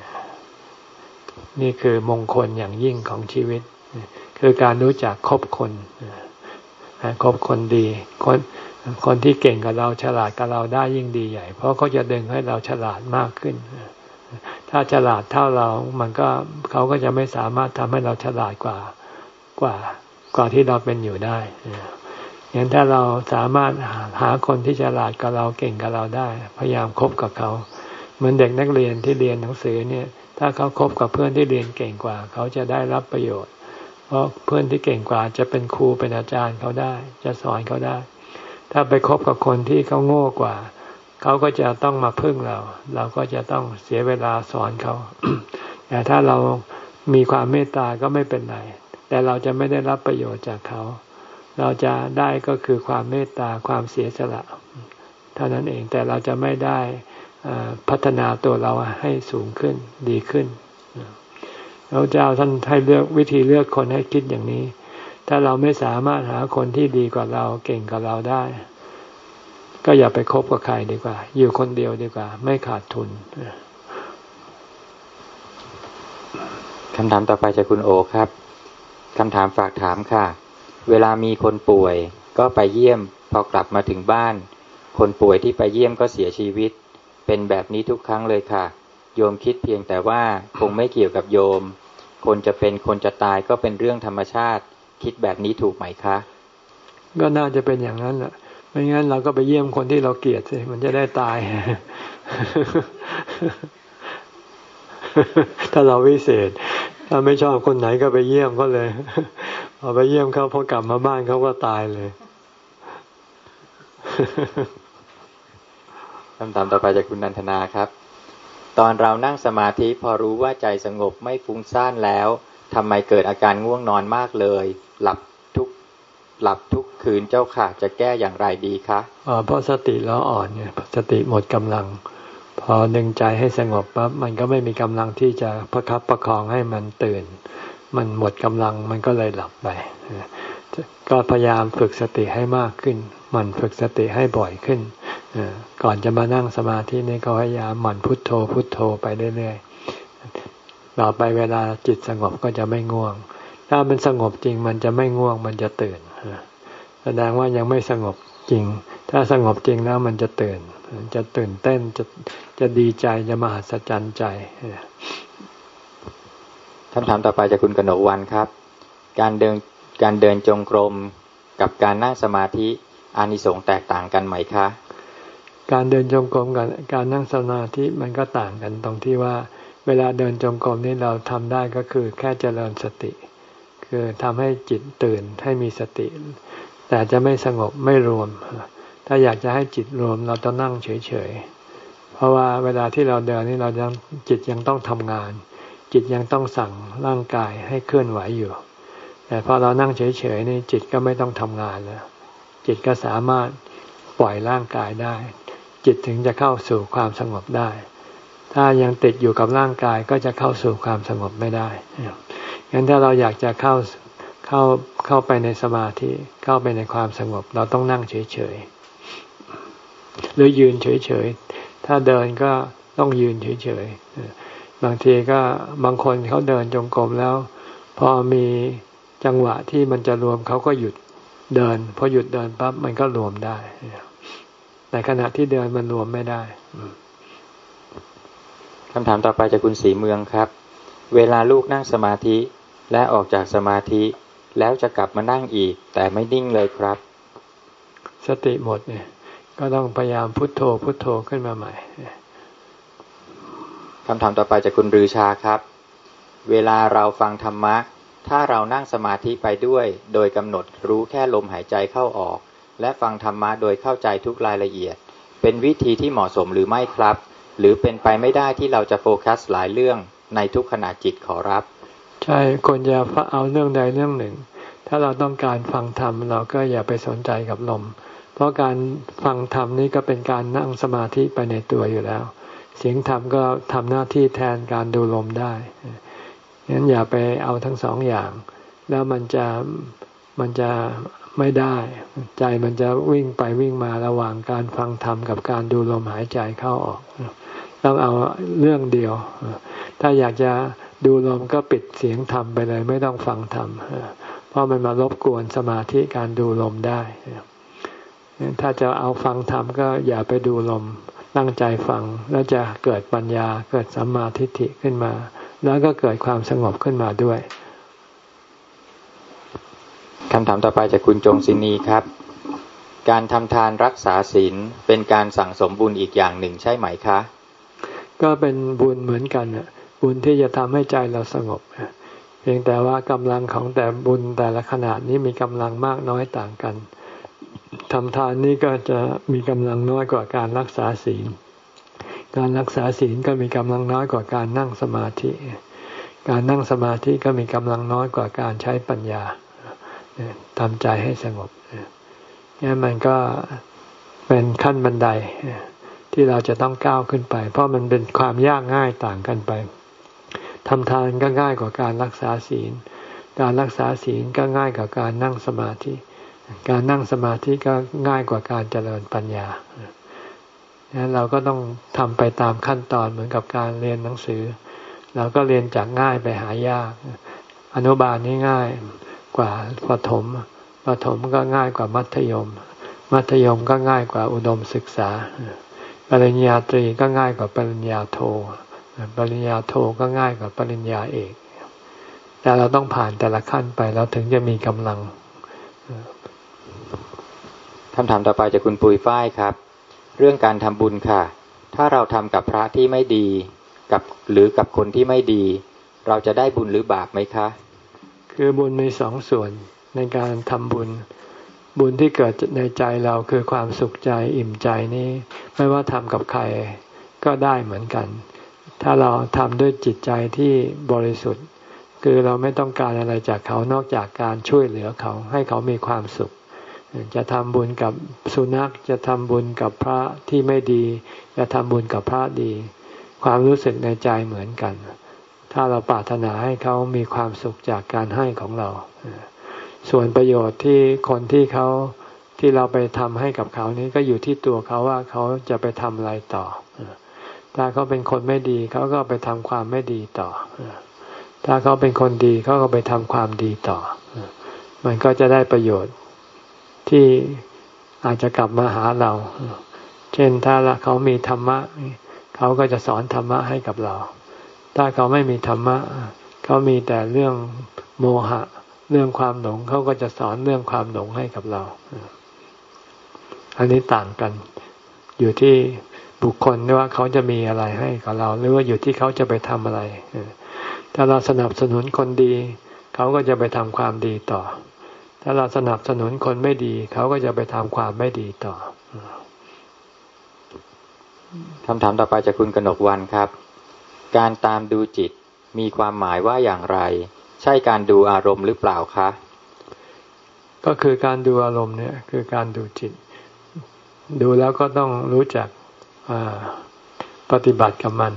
นี่คือมงคลอย่างยิ่งของชีวิตคือการรู้จักคบคนคบคนดีคนคนที่เก่งกับเราฉลาดกับเราได้ยิ่งดีใหญ่เพราะเขาจะดึงให้เราฉลาดมากขึ้นถ้าฉลาดเท่าเรามันก็เขาก็จะไม่สามารถทำให้เราฉลาดกว่ากว่ากว่าที่เราเป็นอยู่ได้อย่างถ้าเราสามารถหาคนที่ฉลาดกับเราเก่งกับเราได้พยายามคบกับเขาเหมือนเด็กนักเรียนที่เรียนหนังสือเนี่ยถ้าเขาคบกับเพื่อนที่เรียนเก่งกว่าเขาจะได้รับประโยชน์เพราะเพื่อนที่เก่งกว่าจะเป็นครูเป็นอาจารย์เขาได้จะสอนเขาได้ถ้าไปคบกับคนที่เขาโง่กว่าเขาก็จะต้องมาพึ่งเราเราก็จะต้องเสียเวลาสอนเขา แต่ถ้าเรามีความเมตตาก็ไม่เป็นไรแต่เราจะไม่ได้รับประโยชน์จากเขาเราจะได้ก็คือความเมตตาความเสียสละเท่านั้นเองแต่เราจะไม่ได้พัฒนาตัวเราให้สูงขึ้นดีขึ้นพระเจ้าท่านให้เลือกวิธีเลือกคนให้คิดอย่างนี้ถ้าเราไม่สามารถหาคนที่ดีกว่าเราเก่งกว่าเราได้ก็อย่าไปคบกับใครดีกว่าอยู่คนเดียวดีกว่าไม่ขาดทุนคำถามต่อไปจากคุณโอครับคำถามฝากถามค่ะเวลามีคนป่วยก็ไปเยี่ยมพอกลับมาถึงบ้านคนป่วยที่ไปเยี่ยมก็เสียชีวิตเป็นแบบนี้ทุกครั้งเลยค่ะโยมคิดเพียงแต่ว่าคงไม่เกี่ยวกับโยมคนจะเป็นคนจะตายก็เป็นเรื่องธรรมชาติคิดแบบนี้ถูกไหมคะก็น่าจะเป็นอย่างนั้นแหละไม่งั้นเราก็ไปเยี่ยมคนที่เราเกลียดสิมันจะได้ตาย ถ้าเราวิเศษถ้าไม่ชอบคนไหนก็ไปเยี่ยมก็เลยพอไปเยี่ยมเขาพอกลับมาบ้านเขาก็ตายเลยคำถามต่อไปจากคุณนันทนาครับตอนเรานั่งสมาธิพอรู้ว่าใจสงบไม่ฟุ้งซ่านแล้วทำไมเกิดอาการง่วงนอนมากเลยหลับทุกหลับทุกคืนเจ้าค่ะจะแก้อย่างไรดีคะอ๋อเพราะสติเราอ่อนเนี่ยสติหมดกำลังพอดึงใจให้สงบปั๊บมันก็ไม่มีกำลังที่จะประคับประคองให้มันตื่นมันหมดกำลังมันก็เลยหลับไปก็พยายามฝึกสติให้มากขึ้นมันฝึกสติให้บ่อยขึ้นก่อนจะมานั่งสมาธินี่ก็พยายามหมั่นพุทโธพุทโธไปเรื่อยๆต่อไปเวลาจิตสงบก็จะไม่ง่วงถ้ามันสงบจริงมันจะไม่ง่วงมันจะตื่นแสดงว่ายังไม่สงบจริงถ้าสงบจริงแล้วมันจะตื่นจะตื่นเต้นจะจะดีใจจะมหัศจรรย์ใจคำถามต่อไปจากคุณกนกวรรณครับการเดินการเดินจงกรมกับการนั่งสมาธิอานิสงส์แตกต่างกันไหมคะการเดินจงกรมกับการนั่งสมาธิมันก็ต่างกันตรงที่ว่าเวลาเดินจงกรมนี่เราทำได้ก็คือแค่เจริญสติคือทำให้จิตตื่นให้มีสติแต่จะไม่สงบไม่รวมถ้าอยากจะให้จิตรวมเราต้องนั่งเฉยๆเพราะว่าเวลาที่เราเดินนี่เรายังจิตยังต้องทำงานจิตยังต้องสั่งร่างกายให้เคลื่อนไหวอยู่แต่พอเรานั่งเฉยๆนี่จิตก็ไม่ต้องทำงานแล้วจิตก็สามารถปล่อยร่างกายได้จิตถึงจะเข้าสู่ความสงบได้ถ้ายังติดอยู่กับร่างกายก็จะเข้าสู่ความสงบไม่ได้งั้นถ้าเราอยากจะเข้าเข้าเข้าไปในสมาธิเข้าไปในความสงบเราต้องนั่งเฉยๆหรือยืนเฉยๆถ้าเดินก็ต้องยืนเฉยๆบางทีก็บางคนเขาเดินจงกรมแล้วพอมีจังหวะที่มันจะรวมเขาก็หยุดเดินพอหยุดเดินปั๊บมันก็รวมได้แต่ขณะที่เดินมันรวมไม่ได้คำถามต่อไปจากคุณศรีเมืองครับเวลาลูกนั่งสมาธิและออกจากสมาธิแล้วจะกลับมานั่งอีกแต่ไม่นิ่งเลยครับสติหมดเนี่ยก็ต้องพยายามพุทโธพุทโธขึ้นมาใหม่คำถามต่อไปจากคุณรือชาครับเวลาเราฟังธรรมะถ้าเรานั่งสมาธิไปด้วยโดยกำหนดรู้แค่ลมหายใจเข้าออกและฟังธรรมะโดยเข้าใจทุกรายละเอียดเป็นวิธีที่เหมาะสมหรือไม่ครับหรือเป็นไปไม่ได้ที่เราจะโฟกัสหลายเรื่องในทุกขณะจิตขอรับใช่ควรจะเอาเรื่องใดเรื่องหนึ่งถ้าเราต้องการฟังธรรมเราก็อย่าไปสนใจกับลมเพราะการฟังธรรมนี่ก็เป็นการนั่งสมาธิไปในตัวอยู่แล้วเสียงธรรมก็ทำหน้าที่แทนการดูลมได้งั้นอย่าไปเอาทั้งสองอย่างแล้วมันจะมันจะไม่ได้ใจมันจะวิ่งไปวิ่งมาระหว่างการฟังธรรมกับการดูลมหายใจเข้าออกต้องเอาเรื่องเดียวถ้าอยากจะดูลมก็ปิดเสียงธรรมไปเลยไม่ต้องฟังธรรมเพราะมันมารบกวนสมาธิการดูลมได้ถ้าจะเอาฟังธรรมก็อย่าไปดูลมตั้งใจฟังแล้วจะเกิดปัญญาเกิดสัมมาทิฏฐิขึ้นมาแล้วก็เกิดความสงบขึ้นมาด้วยคำถามต่อไปจากคุณจงศินีครับการทำทานรักษาศีลเป็นการสั่งสมบุญอีกอย่างหนึ่งใช่ไหมคะก็เป็นบุญเหมือนกันบุญที่จะทำให้ใจเราสงบเพียงแต่ว่ากำลังของแต่บุญแต่ละขนาดนี้มีกำลังมากน้อยต่างกันทำทานนี้ก็จะมีกำลังน้อยกว่าการรักษาศีลการรักษาศีลก็มีกำลังน้อยกว่าการนั่งสมาธิการนั่งสมาธิก็มีกำลังน้อยกว่าการใช้ปัญญาทำใจให้สงบนี่มันก็เป็นขั้นบันไดที่เราจะต้องก้าวขึ้นไปเพราะมันเป็นความยากง่ายต่างกันไปทำทานก็ง่ายกว่าการรักษาศีลการรักษาศีลก็ง่ายกว่าการนั่งสมาธิการนั่งสมาธิก็ง่ายกว่าการเจริญปัญญานั้นเราก็ต้องทำไปตามขั้นตอนเหมือนกับการเรียนหนังสือเราก็เรียนจากง่ายไปหายากอนุบาลนี่ง่ายกว่าประถมประถมก็ง่ายกว่ามัธยมมัธยมก็ง่ายกว่าอุดมศึกษาปริญญาตรีก็ง่ายกว่าปริญญาโทปริญญาโทก็ง่ายกว่าปริญญาเอกแต่เราต้องผ่านแต่ละขั้นไปเราถึงจะมีกำลังคำถามต่อไปจากคุณปุยฝ้ายครับเรื่องการทำบุญค่ะถ้าเราทำกับพระที่ไม่ดีกับหรือกับคนที่ไม่ดีเราจะได้บุญหรือบาปไหมคะคือบุญมีสองส่วนในการทำบุญบุญที่เกิดในใจเราคือความสุขใจอิ่มใจนี้ไม่ว่าทำกับใครก็ได้เหมือนกันถ้าเราทำด้วยจิตใจที่บริสุทธิ์คือเราไม่ต้องการอะไรจากเขานอกจากการช่วยเหลือเขาให้เขามีความสุขจะทำบุญกับสุนัขจะทำบุญกับพระที่ไม่ดีจะทำบุญกับพระดีความรู้สึกในใจเหมือนกันถ้าเราปรารถนาให้เขามีความสุขจากการให้ของเราส่วนประโยชน์ที่คนที่เขาที่เราไปทำให้กับเขานี้ก็อยู่ที่ตัวเขาว่าเขาจะไปทำอะไรต่อถ้าเขาเป็นคนไม่ดีเขาก็ไปทำความไม่ดีต่อถ้าเขาเป็นคนดีเขาก็ไปทำความดีต่อมันก็จะได้ประโยชน์ที่อาจจะกลับมาหาเราเช่นถ้าเขามีธรรมะเขาก็จะสอนธรรมะให้กับเราถ้าเขาไม่มีธรรมะเขามีแต่เรื่องโมหะเรื่องความหลงเขาก็จะสอนเรื่องความหลงให้กับเราอันนี้ต่างกันอยู่ที่บุคคลว่าเขาจะมีอะไรให้กับเราหรือว่าอยู่ที่เขาจะไปทำอะไรถ้าเราสนับสนุนคนดีเขาก็จะไปทำความดีต่อถ้าเราสนับสนุนคนไม่ดีเขาก็จะไปทำความไม่ดีต่อคำถามต่อไปจากคุณกนกวรรณครับการตามดูจิตมีความหมายว่าอย่างไรใช่การดูอารมณ์หรือเปล่าคะก็คือการดูอารมณ์เนี่ยคือการดูจิตดูแล้วก็ต้องรู้จักปฏิบัติกับมัน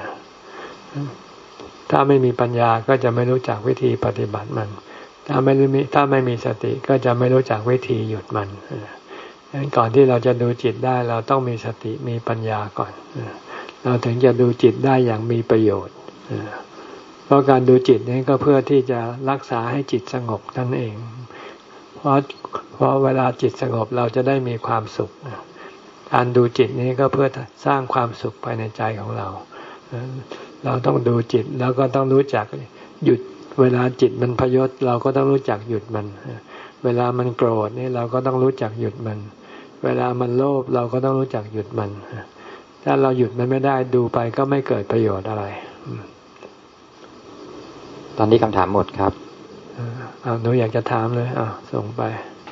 ถ้าไม่มีปัญญาก็จะไม่รู้จักวิธีปฏิบัติมันถ้าไม่มีถ้าไม่มีสติก็จะไม่รู้จักวิธีหยุดมันดังนั้นก่อนที่เราจะดูจิตได้เราต้องมีสติมีปัญญาก่อนเราถึงจะดูจิตได้อย่างมีประโยชน์เพราะการดูจิตนี้ก็เพื่อที่จะรักษาให้จิตสงบนั่นเองเพราะเพราะเวลาจิตสงบเราจะได้มีความสุขการดูจิตนี้ก็เพื่อสร้างความสุขภายในใจของเราเราต้องดูจิตแล้วก็ต้องรู้จักหยุดเวลาจิตมันพยศเราก็ต้องรู้จักหยุดมันเวลามันโกรธนี่เราก็ต้องรู้จักหยุดมันเวลามันโลภเราก็ต้องรู้จักหยุดมันถ้าเราหยุดมันไม่ได้ดูไปก็ไม่เกิดประโยชน์อะไรตอนนี้คำถามหมดครับอ้าวหนูอยากจะถามเลยอ้าวส่งไป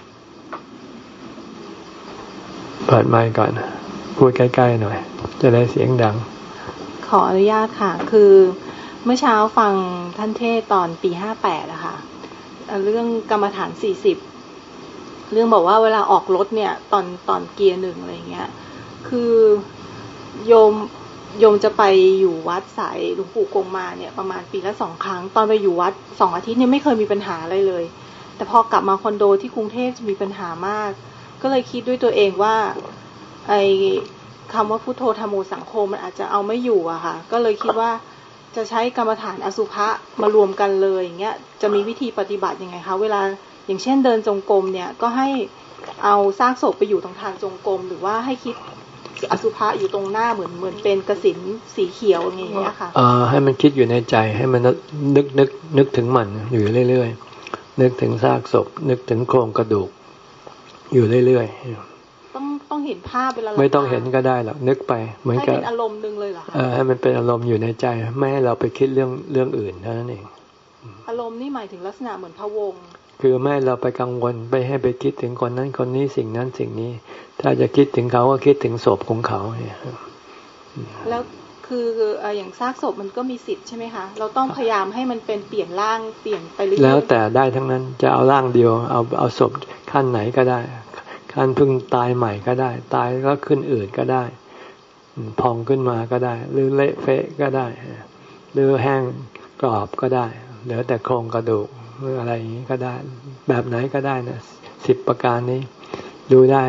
เปิดไมค์ก่อนพูดใกล้ๆหน่อยจะได้เสียงดังขออนุญาตค่ะคือเมื่อเช้าฟังท่านเทศตอนปีห้าแปดอะค่ะเรื่องกรรมฐานสี่สิบเรื่องบอกว่าเวลาออกรถเนี่ยตอนตอนเกียร์หนึ่งอะไรเงี้ยคือโยมโยมจะไปอยู่วัดสายหลวงปู่กงมาเนี่ยประมาณปีละสองครั้งตอนไปอยู่วัดสองอาทิตย์เนี่ยไม่เคยมีปัญหาอะไรเลยแต่พอกลับมาคอนโดที่กรุงเทพจะมีปัญหามากก็เลยคิดด้วยตัวเองว่าไอ้คำว่าพุทโธธัมโมสังโฆมันอาจจะเอาไม่อยู่อะค่ะก็เลยคิดว่าจะใช้กรรมฐานอสุภะมารวมกันเลยอย่างเงี้ยจะมีวิธีปฏิบัติยังไงคะเวลาอย่างเช่นเดินจงกรมเนี่ยก็ให้เอาซากศพไปอยู่ตรงทางจงกรมหรือว่าให้คิดอสุภะอยู่ตรงหน้าเหมือนเหมือนเป็นกสิณสีเขียวอย่างเงี้ยค่ะอ่าให้มันคิดอยู่ในใจให้มันนึกนึกนึกถึงมันอยู่เรื่อยๆนึกถึงซากศพนึกถึงโครงกระดูกอยู่เรื่อยๆต้องต้องเห็นภาพเวลาไม่ต้องเห็นก็ได้หรอกนึกไปเหมือนกับให้เป็นอารมณ์นึงเลยเหรอคะเออให้มันเป็นอารมณ์อยู่ในใจไม่ให้เราไปคิดเรื่องเรื่องอื่นเท่านั้นเองอารมณ์นี่หมายถึงลักษณะเหมือนพะวงคือไม่ให้เราไปกังวลไปให้ไปคิดถึงคนนั้นคนนี้สิ่งนั้นสิ่งนี้ถ้าจะคิดถึงเขาก็คิดถึงศพของเขาเนี่ยแล้วคืออย่างซากศพมันก็มีสิทธิ์ใช่ไหมคะเราต้องพยายามให้มันเป็นเปลี่ยนร่างเปลี่ยนไปเรื่อยๆแล้วแต่ได้ทั้งนั้นจะเอาร่างเดียวเอาเอาศพขั้นไหนก็ได้ขั้นเพิ่งตายใหม่ก็ได้ตายแล้วขึ้นอื่นก็ได้พองขึ้นมาก็ได้หรือเละเฟะก็ได้หรือแห้งกรอบก็ได้เหลือแต่โครงกระดูกหรืออะไรอย่างนี้ก็ได้แบบไหนก็ได้นะสิบประการนี้ดูได้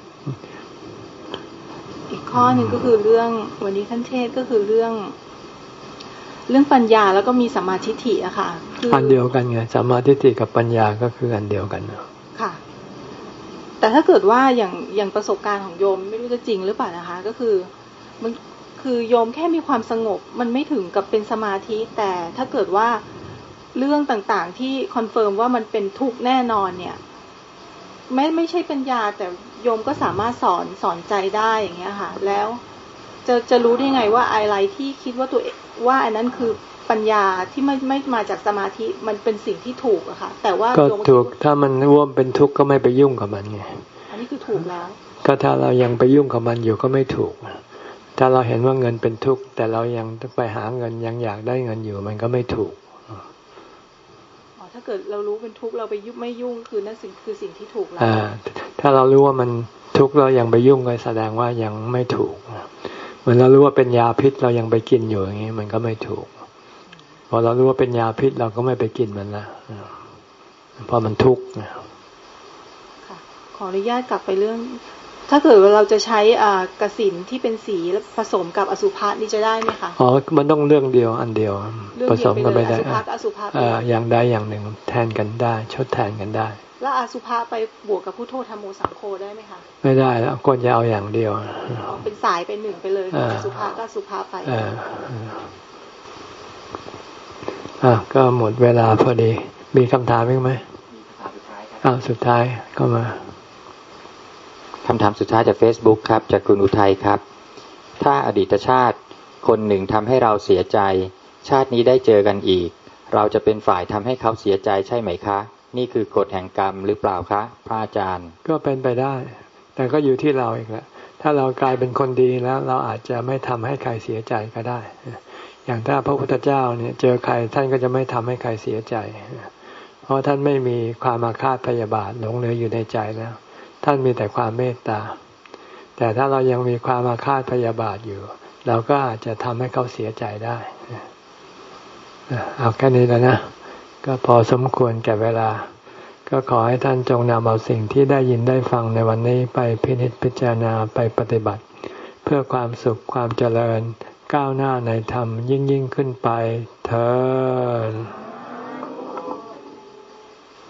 อีกข้อหนึ่งก็คือเรื่องวันนี้ท่านเทศก็คือเรื่องเรื่องปัญญาแล้วก็มีสัมมาทิฏฐิอะค่ะอันเดียวกันไงสัมมาทิฏฐิกับปัญญาก็คืออันเดียวกันค่ะแต่ถ้าเกิดว่าอย่างอย่างประสบการณ์ของโยมไม่รู้จะจริงหรือเปล่านะคะก็คือมันคือโยมแค่มีความสงบมันไม่ถึงกับเป็นสมาธิแต่ถ้าเกิดว่าเรื่องต่างๆที่คอนเฟิร์มว่ามันเป็นทุกข์แน่นอนเนี่ยไม่ไม่ใช่ปัญญาแต่โยมก็สามารถสอนสอนใจได้อย่างเงี้ยค่ะแล้วจะจะรู้ได้ไงว่าอะไรที่คิดว่าตัวว่าอันนั้นคือปัญญาที่ไม่ไม่มาจากสมาธิมันเป็นสิ่งที่ถูกอะค่ะแต่ว่าก็ถูกถ้ามันร่วมเป็นทุกข์ก็ไม่ไปยุ่งกับมันไงอันนี้คือถูกแล้วก็ถ้าเรายังไปยุ่งกับมันอยู่ก็ไม่ถูกถ้าเราเห็นว่าเงินเป็นทุกข์แต่เรายังไปหาเงินยังอยากได้เงินอยู่มันก็ไม่ถูกถ้าเกิดเรารู้เป็นทุกข์เราไปยุ่งไม่ยุ่งคือนั่นสิ่งคือสิ่งที่ถูกแล้วถ้าเรารู้ว่ามันทุกข์เรายังไปยุ่งก็แสดงว่ายังไม่ถูกเหมือนเรารู้ว่าเป็นยาพิษเรายังไปกินอยู่อย่างนี้มันก็ไม่ถูกพอเรารู้ว่าเป็นยาพิษเราก็ไม่ไปกินมันละเพราะมันทุกข์ค่ะขออนุญาตกลับไปเรื่องถ้าเกิดว่าเราจะใช้กสิณที่เป็นสีผสมกับอสุภะนี่จะได้ไหมคะอ๋อมันต้องเรื่องเดียวอันเดียวผสมกันไม่ได้อสุภะกับอสุภะอย่างใดอย่างหนึ่งแทนกันได้ชดแทนกันได้แล้วอสุภะไปบวกกับพุทโธธัมโมสังโฆได้ไหมคะไม่ได้แล้วควรจะเอาอย่างเดียวเป็นสายเป็นหนึ่งไปเลยอสุภะก็อสุภะไปอ่ะก็หมดเวลาพอดีมีคำถามอีกไหมอ้าวสุดท้ายเข้ามาคำถามสุดท้ายจาก Facebook ครับจากคุณอุทัยครับถ้าอดีตชาติคนหนึ่งทำให้เราเสียใจชาตินี้ได้เจอกันอีกเราจะเป็นฝ่ายทำให้เขาเสียใจใช่ไหมคะนี่คือกฎแห่งกรรมหรือเปล่าคะพระอาจารย์ก็เป็นไปได้แต่ก็อยู่ที่เราอีกแหละถ้าเรากลายเป็นคนดีแล้วเราอาจจะไม่ทำให้ใครเสียใจก็ได้อย่างถ้าพระพุทธเจ้าเนี่ยเจอใครท่านก็จะไม่ทำให้ใครเสียใจเพราะท่านไม่มีความอาฆาตพยาบาทหลงเหลืออยู่ในใจแล้วท่านมีแต่ความเมตตาแต่ถ้าเรายังมีความอาฆาตพยาบาทอยู่เราก็อาจจะทำให้เขาเสียใจได้เอาแค่นี้แล้วนะก็พอสมควรแก่เวลาก็ขอให้ท่านจงนำเอาสิ่งที่ได้ยินได้ฟังในวันนี้ไปพินิจพิจารณาไปปฏิบัติเพื่อความสุขความเจริญก้าวหน้าในธรรมยิ่งยิ่งขึ้นไปเถิด